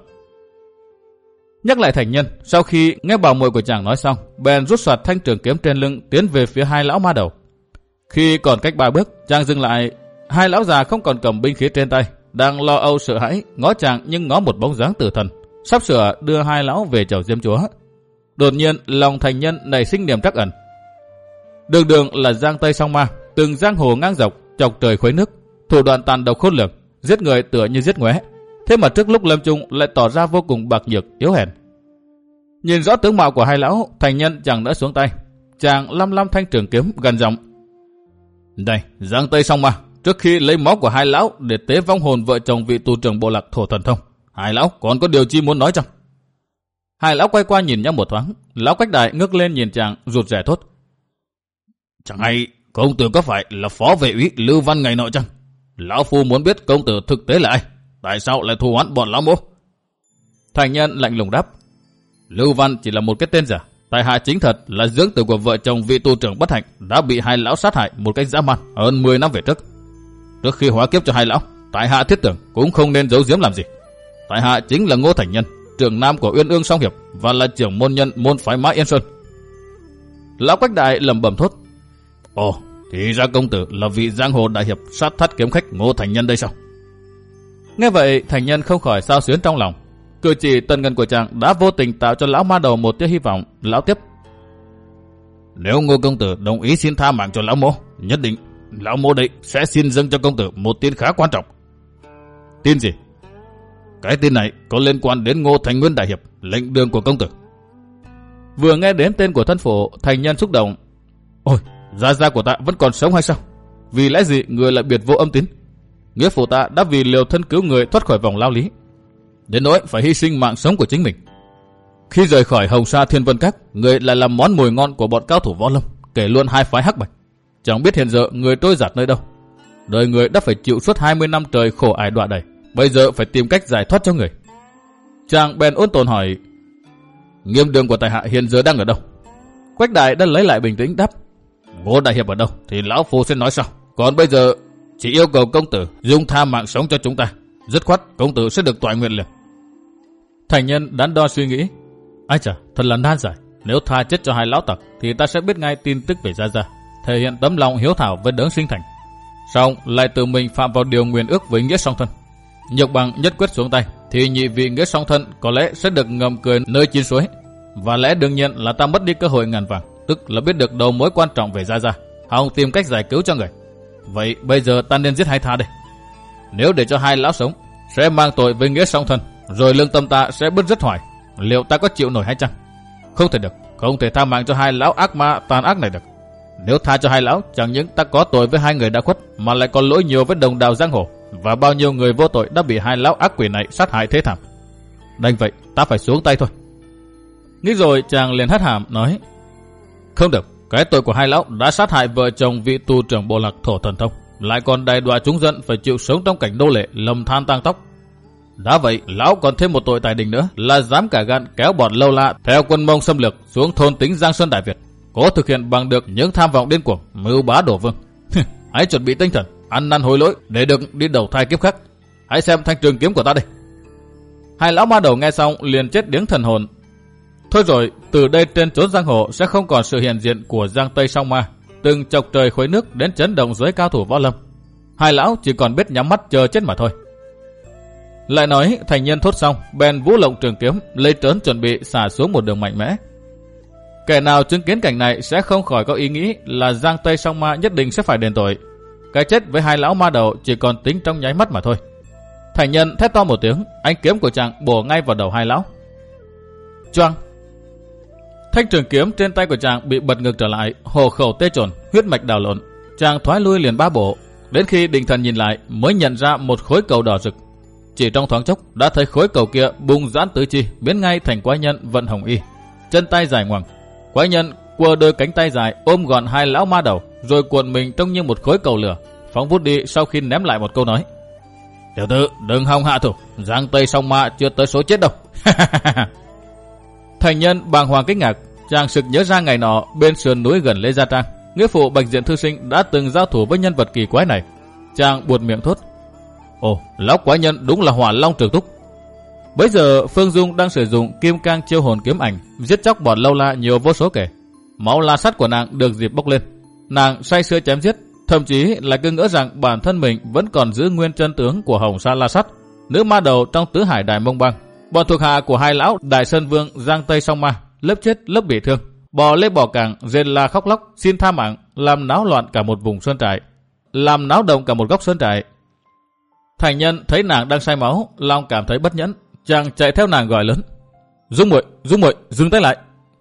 Nhắc lại thành nhân, sau khi nghe bảo muội của chàng nói xong, bèn rút soạt thanh trường kiếm trên lưng tiến về phía hai lão ma đầu. Khi còn cách ba bước, chàng dừng lại. Hai lão già không còn cầm binh khí trên tay, đang lo âu sợ hãi, ngó chàng nhưng ngó một bóng dáng tử thần, sắp sửa đưa hai lão về chầu diêm chúa. Đột nhiên lòng thành nhân nảy sinh niềm trắc ẩn. Đường đường là giang tây song ma, từng giang hồ ngang dọc, chọc trời khuấy nước, thủ đoạn tàn độc khôn lường, giết người tựa như giết ngoé. Thế mà trước lúc lâm chung lại tỏ ra vô cùng bạc nhược, yếu hèn. Nhìn rõ tướng mạo của hai lão, thành nhân chẳng đỡ xuống tay. Chàng lăm lăm thanh trường kiếm gần giọng: Đây, giang tây song ma, trước khi lấy máu của hai lão để tế vong hồn vợ chồng vị tù trưởng bộ lạc thổ thần thông, hai lão còn có điều chi muốn nói chăng? Hai lão quay qua nhìn nhau một thoáng. Lão Quách Đại ngước lên nhìn chàng rụt rè thốt: Chẳng hay công tử có phải là phó vệ úy Lưu Văn ngày nọ chăng? Lão phu muốn biết công tử thực tế là ai, tại sao lại thù oán bọn lão mô? Thành nhân lạnh lùng đáp: Lưu Văn chỉ là một cái tên giả. Tại hạ chính thật là dưỡng tử của vợ chồng vị tù trưởng bất hạnh, đã bị hai lão sát hại một cách dã man hơn mười năm về trước. Trước khi hóa kiếp cho hai lão, tại hạ thiết tưởng cũng không nên giấu giếm làm gì. Tại hạ chính là Ngô Thành Nhân, trưởng nam của Uyên Ương Song Hiệp và là trưởng môn nhân môn phái Mã Yên Sơn. Lão Quách Đại lẩm bẩm thốt: Ồ, thì ra công tử là vị giang hồ đại hiệp sát thắt kiếm khách Ngô Thành Nhân đây sao? Nghe vậy, Thành Nhân không khỏi xao xuyến trong lòng. Cử chỉ tần ngần của chàng đã vô tình tạo cho lão ma đầu một tia hy vọng. Lão tiếp: Nếu Ngô công tử đồng ý xin tha mạng cho lão mô, nhất định lão mô đây sẽ xin dâng cho công tử một tin khá quan trọng. Tin gì? Cái tin này có liên quan đến Ngô Thành Nguyên đại hiệp, lệnh đường của công tử. Vừa nghe đến tên của thân phụ, Thành Nhân xúc động: Ôi, gia gia của ta vẫn còn sống hay sao? Vì lẽ gì người lại biệt vô âm tín? Nghĩa phụ ta đã vì liều thân cứu người thoát khỏi vòng lao lý, đến nỗi phải hy sinh mạng sống của chính mình. Khi rời khỏi Hồng Sa Thiên Vân Các, người lại làm món mồi ngon của bọn cao thủ võ lâm, kể luôn hai phái hắc bạch. Chẳng biết hiện giờ người trôi giạt nơi đâu. Đời người đã phải chịu suốt hai mươi năm trời khổ ải đọa đầy, bây giờ phải tìm cách giải thoát cho người. Chàng bèn ôn tồn hỏi: Nghiêm đường của tại hạ hiện giờ đang ở đâu? Quách Đại đã lấy lại bình tĩnh đáp: Ngô đại hiệp ở đâu thì lão phu sẽ nói sau. Còn bây giờ chỉ yêu cầu công tử dung tha mạng sống cho chúng ta, dứt khoát công tử sẽ được toại nguyện liền. Thành Nhân đắn đo suy nghĩ: Ai chà, thật là nan giải. Nếu tha chết cho hai lão tặc thì ta sẽ biết ngay tin tức về Gia Gia, thể hiện tấm lòng hiếu thảo với đấng sinh thành. Song lại tự mình phạm vào điều nguyền ước với nghĩa song thân. Nhược bằng nhất quyết xuống tay thì nhị vị nghĩa song thân có lẽ sẽ được ngầm cười nơi chín suối. Và lẽ đương nhiên là ta mất đi cơ hội ngàn vàng, tức là biết được đầu mối quan trọng về Gia Gia, hòng tìm cách giải cứu cho người. Vậy bây giờ ta nên giết hay tha đây? Nếu để cho hai lão sống sẽ mang tội với nghĩa song thân, rồi lương tâm ta sẽ bứt rứt hoài. Liệu ta có chịu nổi hay chăng? Không thể được, không thể tha mạng cho hai lão ác ma tàn ác này được. Nếu tha cho hai lão, chẳng những ta có tội với hai người đã khuất, mà lại còn lỗi nhiều với đồng đạo giang hồ, và bao nhiêu người vô tội đã bị hai lão ác quỷ này sát hại thế thảm. Đành vậy, ta phải xuống tay thôi. Nghĩ rồi chàng liền hất hàm nói: Không được, cái tội của hai lão đã sát hại vợ chồng vị tu trưởng bộ lạc thổ thần thông, lại còn đày đọa chúng dân phải chịu sống trong cảnh nô lệ lầm than tang tóc. Đã vậy, lão còn thêm một tội tài đình nữa là dám cả gan kéo bọn lâu la theo quân Mông xâm lược xuống thôn tính Giang Sơn Đại Việt, cố thực hiện bằng được những tham vọng điên cuồng mưu bá đổ vương. Hãy chuẩn bị tinh thần, ăn năn hối lỗi để được đi đầu thai kiếp khác. hãy xem thanh trường kiếm của ta đây. Hai lão ma đầu nghe xong liền chết điếng thần hồn. Thôi rồi, từ đây trên chốn giang hồ sẽ không còn sự hiện diện của Giang Tây Song Ma, từng chọc trời khuấy nước đến chấn động giới cao thủ võ lâm. Hai lão chỉ còn biết nhắm mắt chờ chết mà thôi. Lại nói, thành nhân thốt xong, bèn vũ lộng trường kiếm, lấy trớn chuẩn bị xả xuống một đường mạnh mẽ. Kẻ nào chứng kiến cảnh này sẽ không khỏi có ý nghĩ là Giang Tây Song Ma nhất định sẽ phải đền tội. Cái chết với hai lão ma đầu chỉ còn tính trong nháy mắt mà thôi. Thành nhân thét to một tiếng, ánh kiếm của chàng bổ ngay vào đầu hai lão. Choang! Thanh trường kiếm trên tay của chàng bị bật ngược trở lại, hồ khẩu tê trồn, huyết mạch đào lộn. Chàng thoái lui liền ba bộ, đến khi định thần nhìn lại mới nhận ra một khối cầu đỏ rực. Chỉ trong thoáng chốc đã thấy khối cầu kia bung giãn tứ chi, biến ngay thành quái nhân vận hồng y, chân tay dài ngoằng. Quái nhân quơ đôi cánh tay dài ôm gọn hai lão ma đầu, rồi cuộn mình trông như một khối cầu lửa, phóng vút đi sau khi ném lại một câu nói: Tiểu tử, đừng hòng hạ thủ, Giang Tây Song Ma chưa tới số chết đâu. Thành nhân bàng hoàng kinh ngạc, chàng sực nhớ ra ngày nọ bên sườn núi gần Lê Gia Trang, nghĩa phụ Bạch Diện thư sinh đã từng giao thủ với nhân vật kỳ quái này. Chàng buột miệng thốt: Ồ, lão quái nhân đúng là Hỏa Long Trường Túc. Bấy giờ Phương Dung đang sử dụng Kim Cang Chiêu Hồn kiếm ảnh giết chóc bọn lâu la nhiều vô số kể. Máu la sắt của nàng được dịp bốc lên, nàng say sưa chém giết, thậm chí là cứ ngỡ rằng bản thân mình vẫn còn giữ nguyên chân tướng của Hồng Sa La Sắt, nữ ma đầu trong tứ hải Đại Mông Bang. Bọn thuộc hạ của hai lão Đại Sơn Vương Giang Tây Song Ma lớp chết lớp bị thương, bò lê bò cảng, rên la khóc lóc xin tha mạng, làm náo loạn cả một vùng sơn trại, làm náo động cả một góc sơn trại. Thành nhân thấy nàng đang say máu, lòng cảm thấy bất nhẫn, chàng chạy theo nàng gọi lớn: Dung muội, Dung muội, dừng tay lại.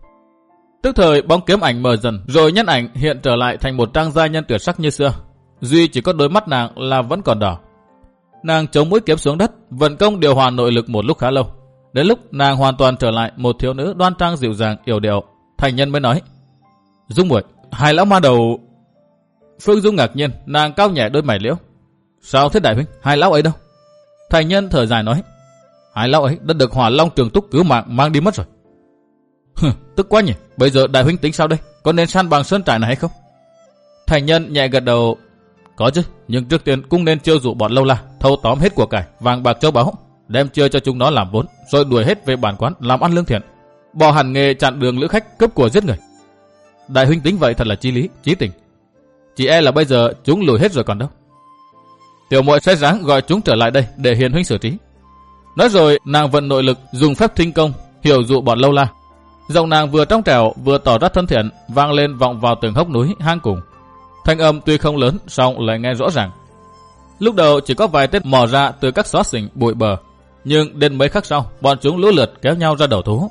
Tức thời bóng kiếm ảnh mờ dần, rồi nhân ảnh hiện trở lại thành một trang gia nhân tuyệt sắc như xưa, duy chỉ có đôi mắt nàng là vẫn còn đỏ. Nàng chống mũi kiếm xuống đất, vận công điều hòa nội lực một lúc khá lâu. Đến lúc nàng hoàn toàn trở lại một thiếu nữ đoan trang dịu dàng yểu điệu, thành nhân mới nói: Dung muội, hai lão ma đầu. Phương Dung ngạc nhiên, nàng cau nhẹ đôi mày liễu: Sao thế đại huynh, hai lão ấy đâu? Thành nhân thở dài nói: Hai lão ấy đã được Hỏa Long Trường Túc cứu mạng mang đi mất rồi. Hừ, tức quá nhỉ. Bây giờ đại huynh tính sao đây? Có nên san bằng sơn trại này hay không? Thành nhân nhẹ gật đầu: Có chứ, nhưng trước tiên cũng nên chiêu dụ bọn lâu la, thâu tóm hết của cải, vàng bạc châu báu, đem chia cho chúng nó làm vốn, rồi đuổi hết về bản quán làm ăn lương thiện, bỏ hẳn nghề chặn đường lữ khách cướp của giết người. Đại huynh tính vậy thật là chí lý, chí tình. Chỉ e là bây giờ chúng lùi hết rồi còn đâu. Tiểu muội sẽ ráng gọi chúng trở lại đây để hiền huynh xử trí. Nói rồi nàng vận nội lực dùng phép thinh công hiểu dụ bọn lâu la. Giọng nàng vừa trong trẻo vừa tỏ ra thân thiện, vang lên vọng vào từng hốc núi hang cùng. Thanh âm tuy không lớn song lại nghe rõ ràng. Lúc đầu chỉ có vài tên mò ra từ các xó xỉnh bụi bờ, nhưng đến mấy khắc sau bọn chúng lũ lượt kéo nhau ra đầu thú.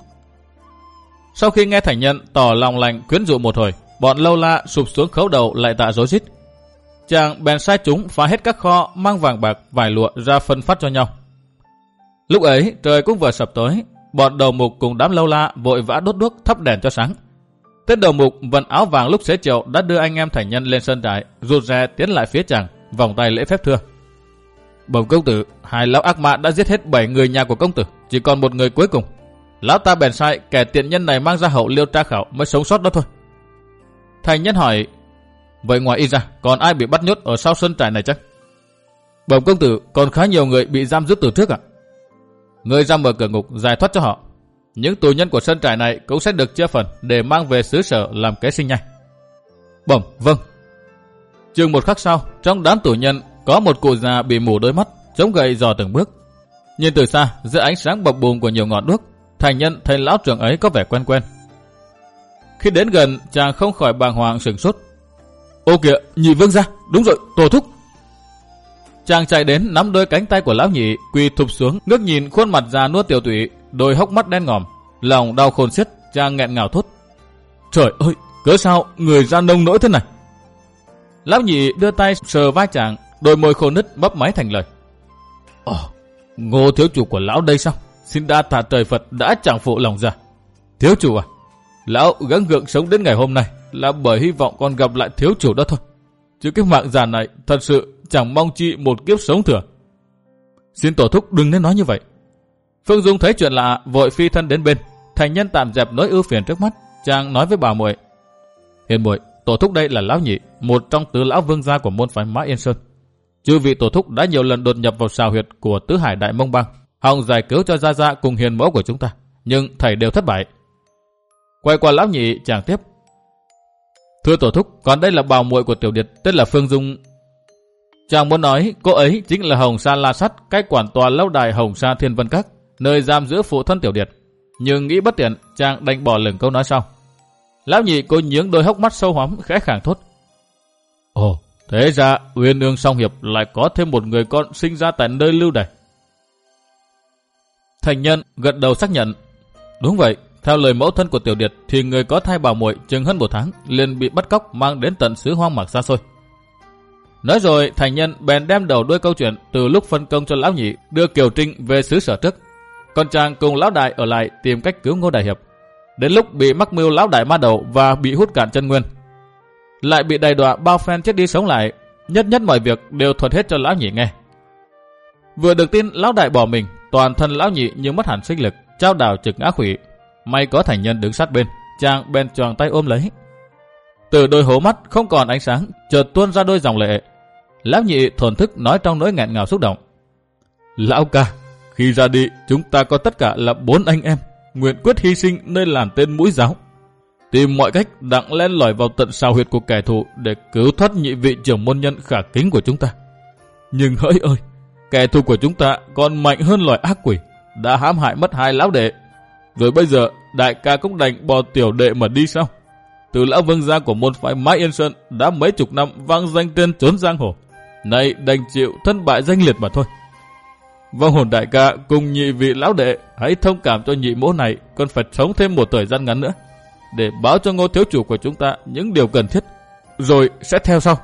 Sau khi nghe thành nhân tỏ lòng lành quyến dụ một hồi, bọn lâu la sụp xuống khấu đầu lại tạ rối rít. Chàng bèn sai chúng phá hết các kho, mang vàng bạc vải lụa ra phân phát cho nhau. Lúc ấy trời cũng vừa sập tối, bọn đầu mục cùng đám lâu la vội vã đốt đuốc thắp đèn cho sáng. Tên đầu mục vận áo vàng lúc xế chiều đã đưa anh em thành nhân lên sân trại, rụt rè tiến lại phía chàng, vòng tay lễ phép thưa: Bẩm công tử, hai lão ác ma đã giết hết bảy người nhà của công tử, chỉ còn một người cuối cùng. Lão ta bèn sai kẻ tiện nhân này mang ra hậu liêu tra khảo mới sống sót đó thôi. Thành nhân hỏi: Vậy ngoài y ra còn ai bị bắt nhốt ở sau sân trại này chắc? Bẩm công tử, còn khá nhiều người bị giam giữ từ trước ạ. Người ra mở cửa ngục giải thoát cho họ. Những tù nhân của sân trại này cũng sẽ được chia phần để mang về xứ sở làm kế sinh nhai. Bẩm vâng. Chừng một khắc sau, trong đám tù nhân có một cụ già bị mù đôi mắt, chống gậy dò từng bước. Nhìn từ xa, giữa ánh sáng bập bùng của nhiều ngọn đuốc, thành nhân thấy lão trưởng ấy có vẻ quen quen. Khi đến gần, chàng không khỏi bàng hoàng sửng sốt. Ô kìa, nhị vương gia, đúng rồi, Tổ thúc. Chàng chạy đến nắm đôi cánh tay của lão nhị, quỳ thụp xuống, ngước nhìn khuôn mặt già nua tiều tụy, đôi hốc mắt đen ngòm, lòng đau khôn xiết, chàng nghẹn ngào thốt: Trời ơi, cớ sao người ra nông nỗi thế này? Lão nhị đưa tay sờ vai chàng, đôi môi khô nứt bấp máy thành lời: Ồ, Ngô thiếu chủ của lão đây sao? Xin đa tạ trời Phật đã chẳng phụ lòng già. Thiếu chủ à, lão gắng gượng sống đến ngày hôm nay là bởi hy vọng còn gặp lại thiếu chủ đó thôi. Chứ cái mạng già này thật sự chẳng mong chi một kiếp sống thừa. Xin tổ thúc đừng nên nói như vậy. Phương Dung thấy chuyện lạ vội phi thân đến bên. Thành nhân tạm dẹp nỗi ưu phiền trước mắt, chàng nói với bà muội: Hiền muội, tổ thúc đây là lão nhị, một trong tứ lão vương gia của môn phái Mã Yên Sơn. Chư vị tổ thúc đã nhiều lần đột nhập vào sào huyệt của tứ hải đại mông bang, hòng giải cứu cho gia gia cùng hiền mẫu của chúng ta, nhưng thảy đều thất bại. Quay qua lão nhị, chàng tiếp: Thưa tổ thúc, còn đây là bảo muội của tiểu điệt, tên là Phương Dung. Chàng muốn nói cô ấy chính là Hồng Sa La Sắt, cái quản tòa lâu đài Hồng Sa Thiên Vân Các, nơi giam giữ phụ thân tiểu điệt. Nhưng nghĩ bất tiện, chàng đành bỏ lửng câu nói sau. Lão nhị cô nhướng đôi hốc mắt sâu hoắm, khẽ khàng thốt: Ồ, thế ra Uyên Ương Song Hiệp lại có thêm một người con sinh ra tại nơi lưu đày. Thành nhân gật đầu xác nhận: Đúng vậy, theo lời mẫu thân của tiểu điệt thì người có thai bảo muội chừng hơn một tháng liền bị bắt cóc mang đến tận xứ hoang mạc xa xôi. Nói rồi, thành nhân bèn đem đầu đuôi câu chuyện từ lúc phân công cho lão nhị đưa Kiều Trinh về xứ sở trước, còn chàng cùng lão đại ở lại tìm cách cứu Ngô Đại Hiệp. Đến lúc bị mắc mưu lão đại ma đầu và bị hút cạn chân nguyên, lại bị đầy đọa bao phen chết đi sống lại, nhất nhất mọi việc đều thuật hết cho lão nhị nghe. Vừa được tin lão đại bỏ mình, toàn thân lão nhị như mất hẳn sinh lực, trao đảo trực ngã quỵ. May có thành nhân đứng sát bên, chàng bèn choàng tay ôm lấy. Từ đôi hố mắt không còn ánh sáng, chợt tuôn ra đôi dòng lệ. Lão nhị thổn thức nói trong nỗi nghẹn ngào xúc động: Lão ca, khi ra đi chúng ta có tất cả là bốn anh em, nguyện quyết hy sinh nơi làn tên mũi giáo, tìm mọi cách đặng len lỏi vào tận sào huyệt của kẻ thù để cứu thoát nhị vị trưởng môn nhân khả kính của chúng ta. Nhưng hỡi ơi, kẻ thù của chúng ta còn mạnh hơn loài ác quỷ, đã hãm hại mất hai lão đệ, rồi bây giờ đại ca cũng đành bỏ tiểu đệ mà đi sao? Từ lão vương gia của môn phái Mã Yên Sơn đã mấy chục năm vang danh tên trốn giang hồ, nay đành chịu thân bại danh liệt mà thôi. Vong hồn đại ca cùng nhị vị lão đệ hãy thông cảm cho nhị mỗ này còn phải sống thêm một thời gian ngắn nữa, để báo cho Ngô thiếu chủ của chúng ta những điều cần thiết, rồi sẽ theo sau.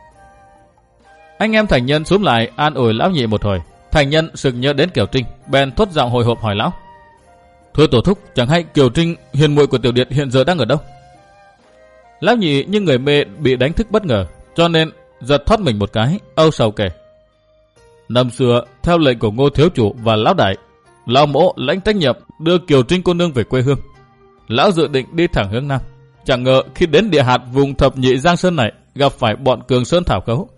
Anh em thành nhân xúm lại an ủi lão nhị một hồi. Thành nhân sực nhớ đến Kiều Trinh, bèn thốt giọng hồi hộp hỏi lão: Thưa tổ thúc, chẳng hay Kiều Trinh hiền muội của tiểu điệt hiện giờ đang ở đâu? Lão nhị như người mê bị đánh thức bất ngờ, cho nên giật thoát mình một cái, âu sầu kể: Năm xưa theo lệnh của Ngô thiếu chủ và lão đại, lão mỗ lãnh trách nhiệm đưa Kiều Trinh cô nương về quê hương. Lão dự định đi thẳng hướng nam, chẳng ngờ khi đến địa hạt vùng thập nhị Giang Sơn này gặp phải bọn Cường Sơn thảo khấu.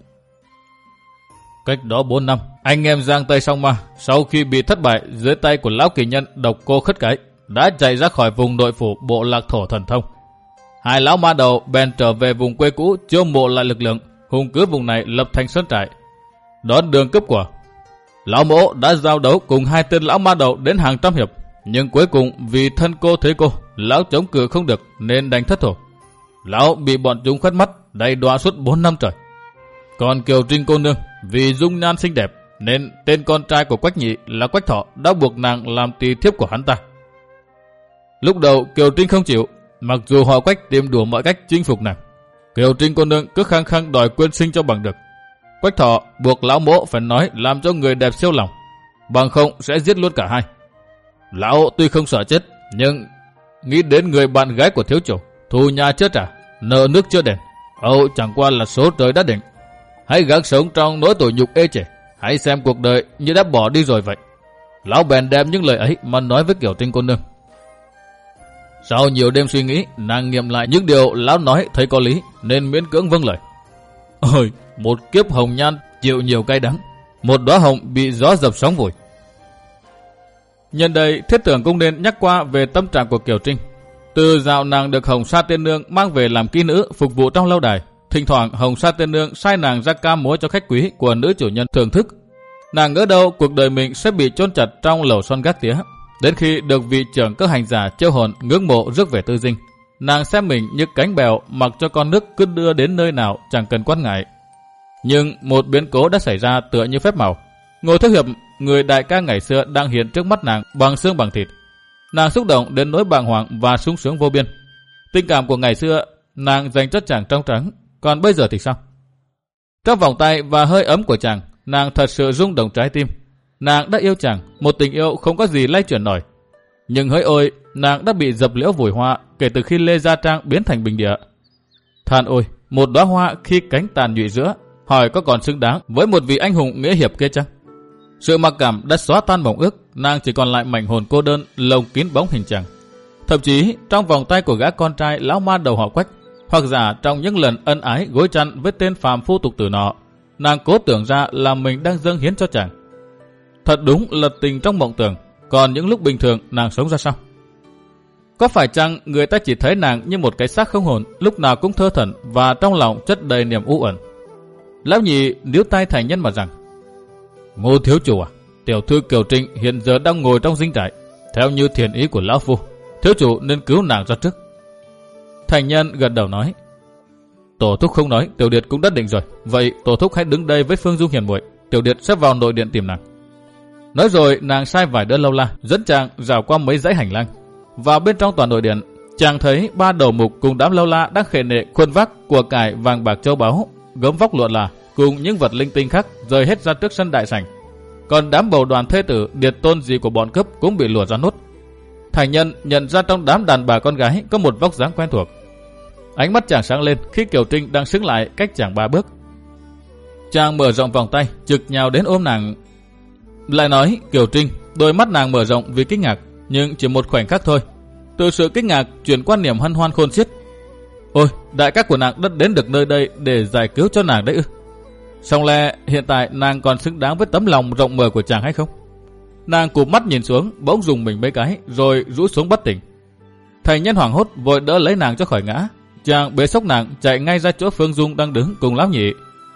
Cách đó bốn năm, anh em Giang Tây Song Ma sau khi bị thất bại dưới tay của lão kỳ nhân độc cô khất cái đã chạy ra khỏi vùng nội phủ bộ lạc thổ thần thông. Hai lão ma đầu bèn trở về vùng quê cũ chiêu mộ lại lực lượng, hùng cứ vùng này lập thành sơn trại, đón đường cướp của. Lão mỗ đã giao đấu cùng hai tên lão ma đầu đến hàng trăm hiệp, nhưng cuối cùng vì thân cô thế cô, lão chống cự không được nên đánh thất thủ. Lão bị bọn chúng khuất mắt, đầy đọa suốt bốn năm trời. Còn Kiều Trinh cô nương vì dung nhan xinh đẹp nên tên con trai của Quách Nhị là Quách Thọ đã buộc nàng làm tỳ thiếp của hắn ta. Lúc đầu Kiều Trinh không chịu, mặc dù họ Quách tìm đủ mọi cách chinh phục nàng. Kiều Trinh cô nương cứ khăng khăng đòi quyên sinh cho bằng được. Quách Thọ buộc lão mỗ phải nói làm cho người đẹp siêu lòng, bằng không sẽ giết luôn cả hai. Lão tuy không sợ chết, nhưng nghĩ đến người bạn gái của thiếu chủ, thù nhà chưa trả, nợ nước chưa đền, âu chẳng qua là số trời đã định. Hãy gắng sống trong nỗi tủi nhục ê chề, hãy xem cuộc đời như đã bỏ đi rồi vậy. Lão bèn đem những lời ấy mà nói với Kiều Trinh cô nương. Sau nhiều đêm suy nghĩ, nàng nghiệm lại những điều lão nói thấy có lý, nên miễn cưỡng vâng lời. Ôi, một kiếp hồng nhan chịu nhiều cay đắng, một đóa hồng bị gió dập sóng vùi. Nhân đây, Thiết Tưởng cũng nên nhắc qua về tâm trạng của Kiều Trinh. Từ dạo nàng được Hồng Sa Tiên Nương mang về làm kỹ nữ phục vụ trong lâu đài, thỉnh thoảng Hồng Sa Tiên Nương sai nàng ra ca múa cho khách quý của nữ chủ nhân thưởng thức. Nàng ngỡ đâu cuộc đời mình sẽ bị chôn chặt trong lầu son gác tía. Đến khi được vị trưởng các hành giả chiêu hồn ngưỡng mộ rước về tư dinh, nàng xem mình như cánh bèo mặc cho con nước cứ đưa đến nơi nào chẳng cần quan ngại. Nhưng một biến cố đã xảy ra tựa như phép màu. Ngô Thiếu Hiệp, người đại ca ngày xưa đang hiện trước mắt nàng bằng xương bằng thịt. Nàng xúc động đến nỗi bàng hoàng và sung sướng vô biên. Tình cảm của ngày xưa nàng dành cho chàng trong trắng, còn bây giờ thì sao? Trong vòng tay và hơi ấm của chàng, nàng thật sự rung động trái tim. Nàng đã yêu chàng, một tình yêu không có gì lay chuyển nổi. Nhưng hỡi ôi, nàng đã bị dập liễu vùi hoa kể từ khi Lê Gia Trang biến thành bình địa. Than ôi, một đóa hoa khi cánh tàn nhụy giữa, hỏi có còn xứng đáng với một vị anh hùng nghĩa hiệp kia chăng? Sự mặc cảm đã xóa tan mộng ước, nàng chỉ còn lại mảnh hồn cô đơn lồng kín bóng hình chàng. Thậm chí trong vòng tay của gã con trai lão ma đầu họ Quách, hoặc giả trong những lần ân ái gối chăn với tên phàm phu tục tử nọ, nàng cố tưởng ra là mình đang dâng hiến cho chàng. Thật đúng là tình trong mộng tưởng, còn những lúc bình thường nàng sống ra sao? Có phải chăng người ta chỉ thấy nàng như một cái xác không hồn, lúc nào cũng thơ thẩn và trong lòng chất đầy niềm u uẩn? Lão nhị níu tay Thành Nhân mà rằng: Ngô thiếu chủ à, tiểu thư Kiều Trinh hiện giờ đang ngồi trong dinh trại, theo như thiền ý của lão phu, thiếu chủ nên cứu nàng ra trước. Thành Nhân gật đầu nói: Tổ thúc không nói, Tiểu Điệt cũng đã định rồi. Vậy Tổ thúc hãy đứng đây với Phương Dung hiền muội, Tiểu Điệt sẽ vào nội điện tìm nàng. Nói rồi nàng sai vài đứa lâu la dẫn chàng rào qua mấy dãy hành lang. Và bên trong tòa nội điện, chàng thấy ba đầu mục cùng đám lâu la đang khề nệ khuôn vác của cải vàng bạc châu báu, gấm vóc lụa là cùng những vật linh tinh khác rơi hết ra trước sân đại sảnh. Còn đám bầu đoàn thê tử điệt tôn gì của bọn cướp cũng bị lùa ra nốt. Thành Nhân nhận ra trong đám đàn bà con gái có một vóc dáng quen thuộc. Ánh mắt chàng sáng lên khi Kiều Trinh đang xứng lại cách chàng ba bước. Chàng mở rộng vòng tay, trực nhào đến ôm nàng. Lại nói Kiều Trinh, đôi mắt nàng mở rộng vì kinh ngạc, nhưng chỉ một khoảnh khắc thôi. Từ sự kinh ngạc chuyển qua niềm hân hoan khôn xiết. Ôi, đại ca của nàng đã đến được nơi đây để giải cứu cho nàng đấy ư? Song lẽ hiện tại nàng còn xứng đáng với tấm lòng rộng mở của chàng hay không? Nàng cụp mắt nhìn xuống, bỗng dùng mình mấy cái rồi rũ xuống bất tỉnh. Thành Nhân hoảng hốt vội đỡ lấy nàng cho khỏi ngã. Chàng bế xốc nàng chạy ngay ra chỗ Phương Dung đang đứng cùng lão nhị.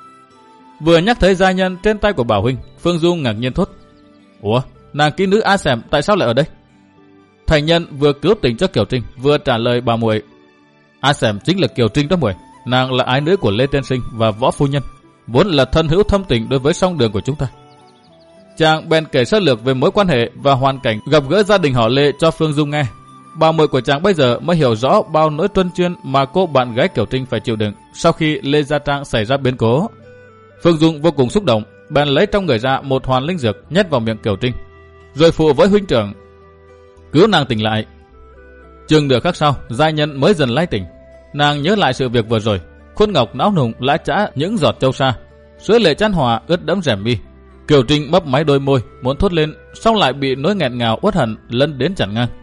Vừa nhắc thấy gia nhân trên tay của Bảo huynh, Phương Dung ngạc nhiên thốt: Ủa, nàng kỹ nữ A Xẻm tại sao lại ở đây? Thành Nhân vừa cứu tình cho Kiều Trinh, vừa trả lời bà muội: A Xẻm chính là Kiều Trinh đó muội, nàng là ái nữ của Lê Tiên Sinh và Võ phu nhân, vốn là thân hữu thâm tình đối với song đường của chúng ta. Chàng bèn kể sơ lược về mối quan hệ và hoàn cảnh gặp gỡ gia đình họ Lê cho Phương Dung nghe. Bà muội của chàng bây giờ mới hiểu rõ bao nỗi truân chuyên mà cô bạn gái Kiều Trinh phải chịu đựng sau khi Lê Gia Trang xảy ra biến cố. Phương Dung vô cùng xúc động, bèn lấy trong người ra một hoàn linh dược nhét vào miệng Kiều Trinh, rồi phụ với huynh trưởng cứu nàng tỉnh lại. Chừng nửa khắc sau, giai nhân mới dần lay tỉnh. Nàng nhớ lại sự việc vừa rồi, khuôn ngọc não nùng lã chã những giọt châu sa, suối lệ chan hòa ướt đẫm rèm mi. Kiều Trinh mấp máy đôi môi muốn thốt lên, song lại bị nỗi nghẹn ngào uất hận lấn đến chặn ngang.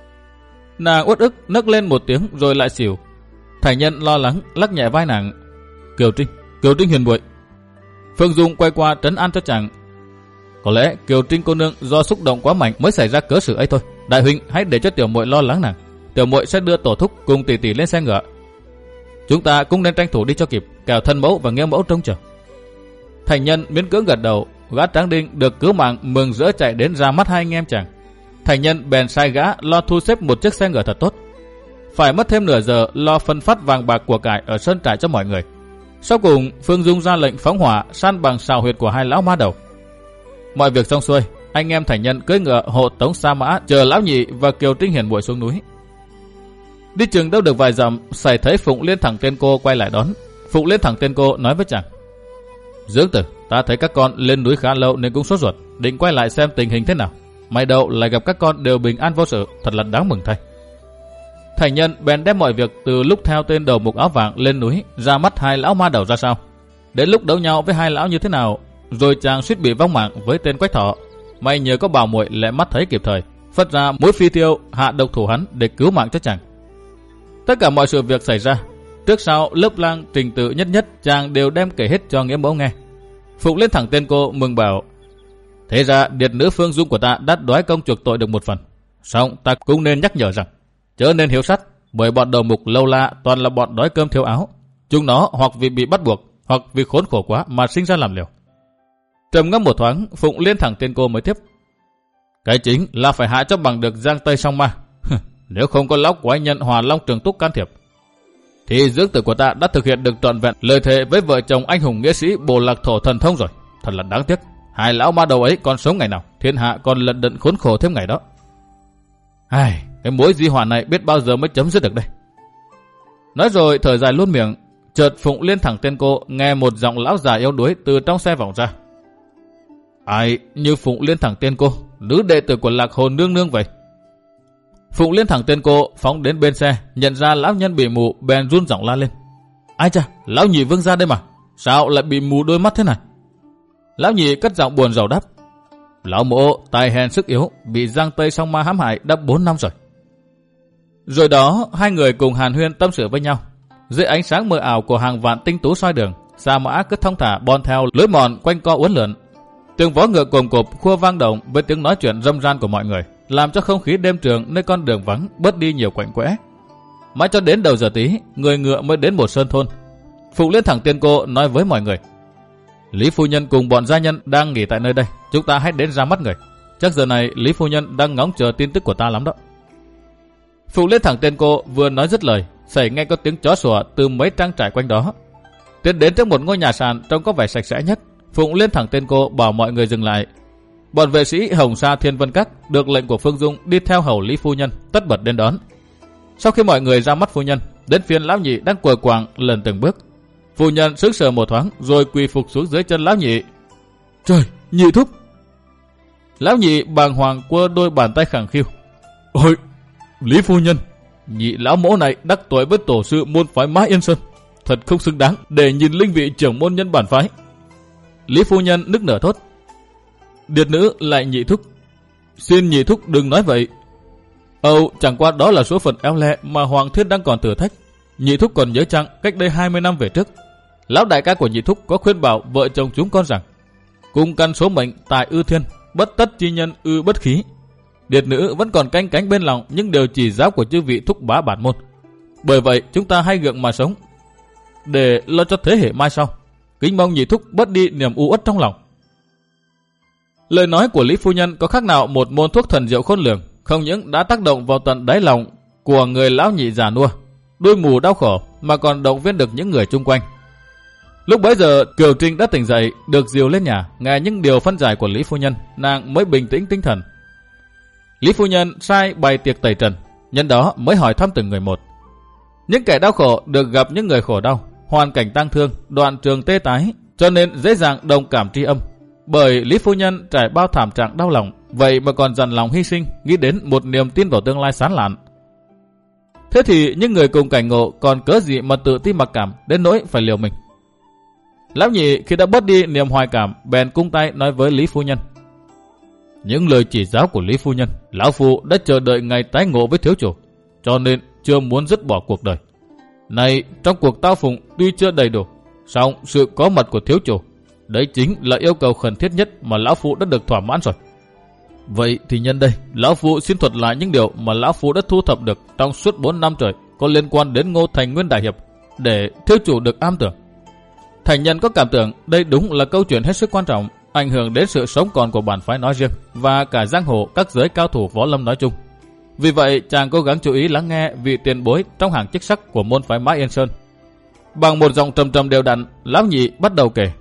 Nàng uất ức nấc lên một tiếng rồi lại xỉu. Thành Nhân lo lắng lắc nhẹ vai nàng: Kiều Trinh, Kiều Trinh hiền muội. Phương Dung quay qua trấn an cho chàng: Có lẽ Kiều Trinh cô nương do xúc động quá mạnh mới xảy ra cớ sự ấy thôi. Đại huynh hãy để cho tiểu muội lo lắng nàng. Tiểu muội sẽ đưa tổ thúc cùng tỷ tỷ lên xe ngựa. Chúng ta cũng nên tranh thủ đi cho kịp, kẻo thân mẫu và nghĩa mẫu trông chờ. Thành Nhân miễn cưỡng gật đầu. Gã Tráng Đinh được cứu mạng mừng rỡ chạy đến ra mắt hai anh em chàng. Thành Nhân bèn sai gã lo thu xếp một chiếc xe ngựa thật tốt. Phải mất thêm nửa giờ lo phân phát vàng bạc của cải ở sơn trại cho mọi người. Sau cùng Phương Dung ra lệnh phóng hỏa san bằng sào huyệt của hai lão ma đầu. Mọi việc xong xuôi, anh em Thành Nhân cưỡi ngựa hộ tống sa mã chờ lão nhị và Kiều Trinh hiền muội xuống núi. Đi chừng đâu được vài dặm, xảy thấy Phụng Liên Thẳng Tên Cô quay lại đón. Phụng Liên Thẳng Tên Cô nói với chàng: Dưỡng tử, ta thấy các con lên núi khá lâu nên cũng sốt ruột, định quay lại xem tình hình thế nào. May đâu lại gặp các con đều bình an vô sự, thật là đáng mừng thay. Thành Nhân bèn đem mọi việc từ lúc theo tên đầu mục áo vàng lên núi ra mắt hai lão ma đầu ra sao, đến lúc đấu nhau với hai lão như thế nào, rồi chàng suýt bị vong mạng với tên Quách Thọ. May nhờ có Bảo muội lẹ mắt thấy kịp thời, phất ra mũi phi tiêu hạ độc thủ hắn để cứu mạng cho chàng. Tất cả mọi sự việc xảy ra trước sau lớp lang trình tự nhất nhất chàng đều đem kể hết cho nghĩa mẫu nghe. Phụng Liên Thẳng Tên Cô mừng bảo: Thế ra điệt nữ Phương Dung của ta đã đoái công chuộc tội được một phần. Song ta cũng nên nhắc nhở rằng chớ nên hiếu sát, bởi bọn đầu mục lâu la toàn là bọn đói cơm thiếu áo. Chúng nó hoặc vì bị bắt buộc, hoặc vì khốn khổ quá mà sinh ra làm liều. Trầm ngâm một thoáng, Phụng Liên Thẳng Tên Cô mới tiếp: Cái chính là phải hạ cho bằng được Giang Tây Song Ma. Nếu không có lão quái nhân Hòa Long Trường Túc can thiệp, thì dưỡng tử của ta đã thực hiện được trọn vẹn lời thề với vợ chồng anh hùng nghĩa sĩ Bồ Lạc Thổ Thần Thông rồi. Thật là đáng tiếc, hai lão ma đầu ấy còn sống ngày nào, thiên hạ còn lận đận khốn khổ thêm ngày đó. Ai, cái mối di họa này biết bao giờ mới chấm dứt được đây. Nói rồi thở dài luôn miệng. Chợt Phụng Liên Thẳng Tên Cô nghe một giọng lão già yếu đuối từ trong xe vọng ra: Ai như Phụng Liên Thẳng Tên Cô, nữ đệ tử của Lạc Hồn nương nương vậy? Phụng Liên Thẳng Tên Cô phóng đến bên xe, nhận ra lão nhân bị mù, bèn run giọng la lên: Ai cha, lão nhị vương gia đây mà, sao lại bị mù đôi mắt thế này? Lão nhị cất giọng buồn rầu đáp: Lão mộ tài hèn sức yếu, bị Giang Tây Song Ma hãm hại đã bốn năm rồi. Rồi đó hai người cùng hàn huyên tâm sự với nhau. Dưới ánh sáng mờ ảo của hàng vạn tinh tú soi đường, Sa mã cứ thong thả bon theo lối mòn quanh co uốn lượn. Tiếng vó ngựa cồm cộp khua vang động với tiếng nói chuyện râm ran của mọi người, làm cho không khí đêm trường nơi con đường vắng bớt đi nhiều quạnh quẽ. Mãi cho đến đầu giờ tí, người ngựa mới đến một sơn thôn. Phụng Liên thẳng tiên cô nói với mọi người: Lý phu nhân cùng bọn gia nhân đang nghỉ tại nơi đây, chúng ta hãy đến ra mắt người. Chắc giờ này Lý phu nhân đang ngóng chờ tin tức của ta lắm đó. Phụng Liên thẳng tiên cô vừa nói dứt lời, xảy nghe có tiếng chó sủa từ mấy trang trại quanh đó. Tiến đến trước một ngôi nhà sàn trông có vẻ sạch sẽ nhất, Phụng Liên thẳng tên cô bảo mọi người dừng lại. Bọn vệ sĩ Hồng Sa Thiên Vân Các được lệnh của Phương Dung đi theo hầu Lý phu nhân tất bật đến đón. Sau khi mọi người ra mắt phu nhân, đến phiên lão nhị đang quờ quàng lần từng bước. Phu nhân sững sờ một thoáng rồi quỳ phục xuống dưới chân lão nhị. Trời, nhị thúc! Lão nhị bàng hoàng quơ đôi bàn tay khẳng khiu. Ôi, Lý phu nhân, nhị lão mẫu này đắc tội với tổ sư môn phái Mã Yên Sơn, thật không xứng đáng để nhìn linh vị trưởng môn nhân bản phái. Lý phu nhân nức nở thốt. Điệt nữ lại nhị thúc, xin nhị thúc đừng nói vậy. Âu, chẳng qua đó là số phận éo le mà Hoàng Thiên đang còn thử thách. Nhị thúc còn nhớ chăng cách đây hai mươi năm về trước, lão đại ca của nhị thúc có khuyên bảo vợ chồng chúng con rằng cùng căn số mệnh tài ư thiên, bất tất chi nhân ư bất khí. Điệt nữ vẫn còn canh cánh bên lòng những điều chỉ giáo của chư vị thúc bá bản môn. Bởi vậy chúng ta hay gượng mà sống để lo cho thế hệ mai sau. Kính mong nhị thúc bớt đi niềm u uất trong lòng. Lời nói của Lý phu nhân có khác nào một môn thuốc thần diệu khôn lường, không những đã tác động vào tận đáy lòng của người lão nhị già nua, đuôi mù đau khổ, mà còn động viên được những người chung quanh. Lúc bấy giờ Kiều Trinh đã tỉnh dậy, được dìu lên nhà, nghe những điều phân giải của Lý phu nhân, nàng mới bình tĩnh tinh thần. Lý phu nhân sai bày tiệc tẩy trần, nhân đó mới hỏi thăm từng người một. Những kẻ đau khổ được gặp những người khổ đau, hoàn cảnh tang thương, đoạn trường tê tái, cho nên dễ dàng đồng cảm tri âm. Bởi Lý phu nhân trải bao thảm trạng đau lòng, vậy mà còn dằn lòng hy sinh, nghĩ đến một niềm tin vào tương lai sáng lạn. Thế thì những người cùng cảnh ngộ còn cớ gì mà tự ti mặc cảm đến nỗi phải liều mình. Lão nhị khi đã bớt đi niềm hoài cảm, bèn cung tay nói với Lý phu nhân. Những lời chỉ giáo của Lý phu nhân, lão phu đã chờ đợi ngày tái ngộ với thiếu chủ, cho nên chưa muốn dứt bỏ cuộc đời. Này, trong cuộc tao phụng tuy chưa đầy đủ, song sự có mặt của thiếu chủ, đấy chính là yêu cầu khẩn thiết nhất mà lão phu đã được thỏa mãn rồi. Vậy thì nhân đây, lão phu xin thuật lại những điều mà lão phu đã thu thập được trong suốt bốn năm trời có liên quan đến Ngô Thành Nguyên đại hiệp, để thiếu chủ được am tưởng. Thành nhân có cảm tưởng đây đúng là câu chuyện hết sức quan trọng, ảnh hưởng đến sự sống còn của bản phái nói riêng và cả giang hồ các giới cao thủ võ lâm nói chung. Vì vậy chàng cố gắng chú ý lắng nghe vị tiền bối trong hàng chức sắc của môn phái Mã Yên Sơn. Bằng một giọng trầm trầm đều đặn, lão nhị bắt đầu kể.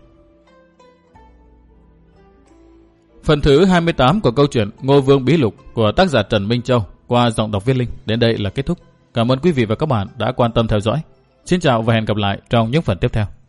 Phần thứ hai mươi tám của câu chuyện Ngô Vương Bí Lục của tác giả Trần Minh Châu qua giọng đọc Viết Linh đến đây là kết thúc. Cảm ơn quý vị và các bạn đã quan tâm theo dõi. Xin chào và hẹn gặp lại trong những phần tiếp theo.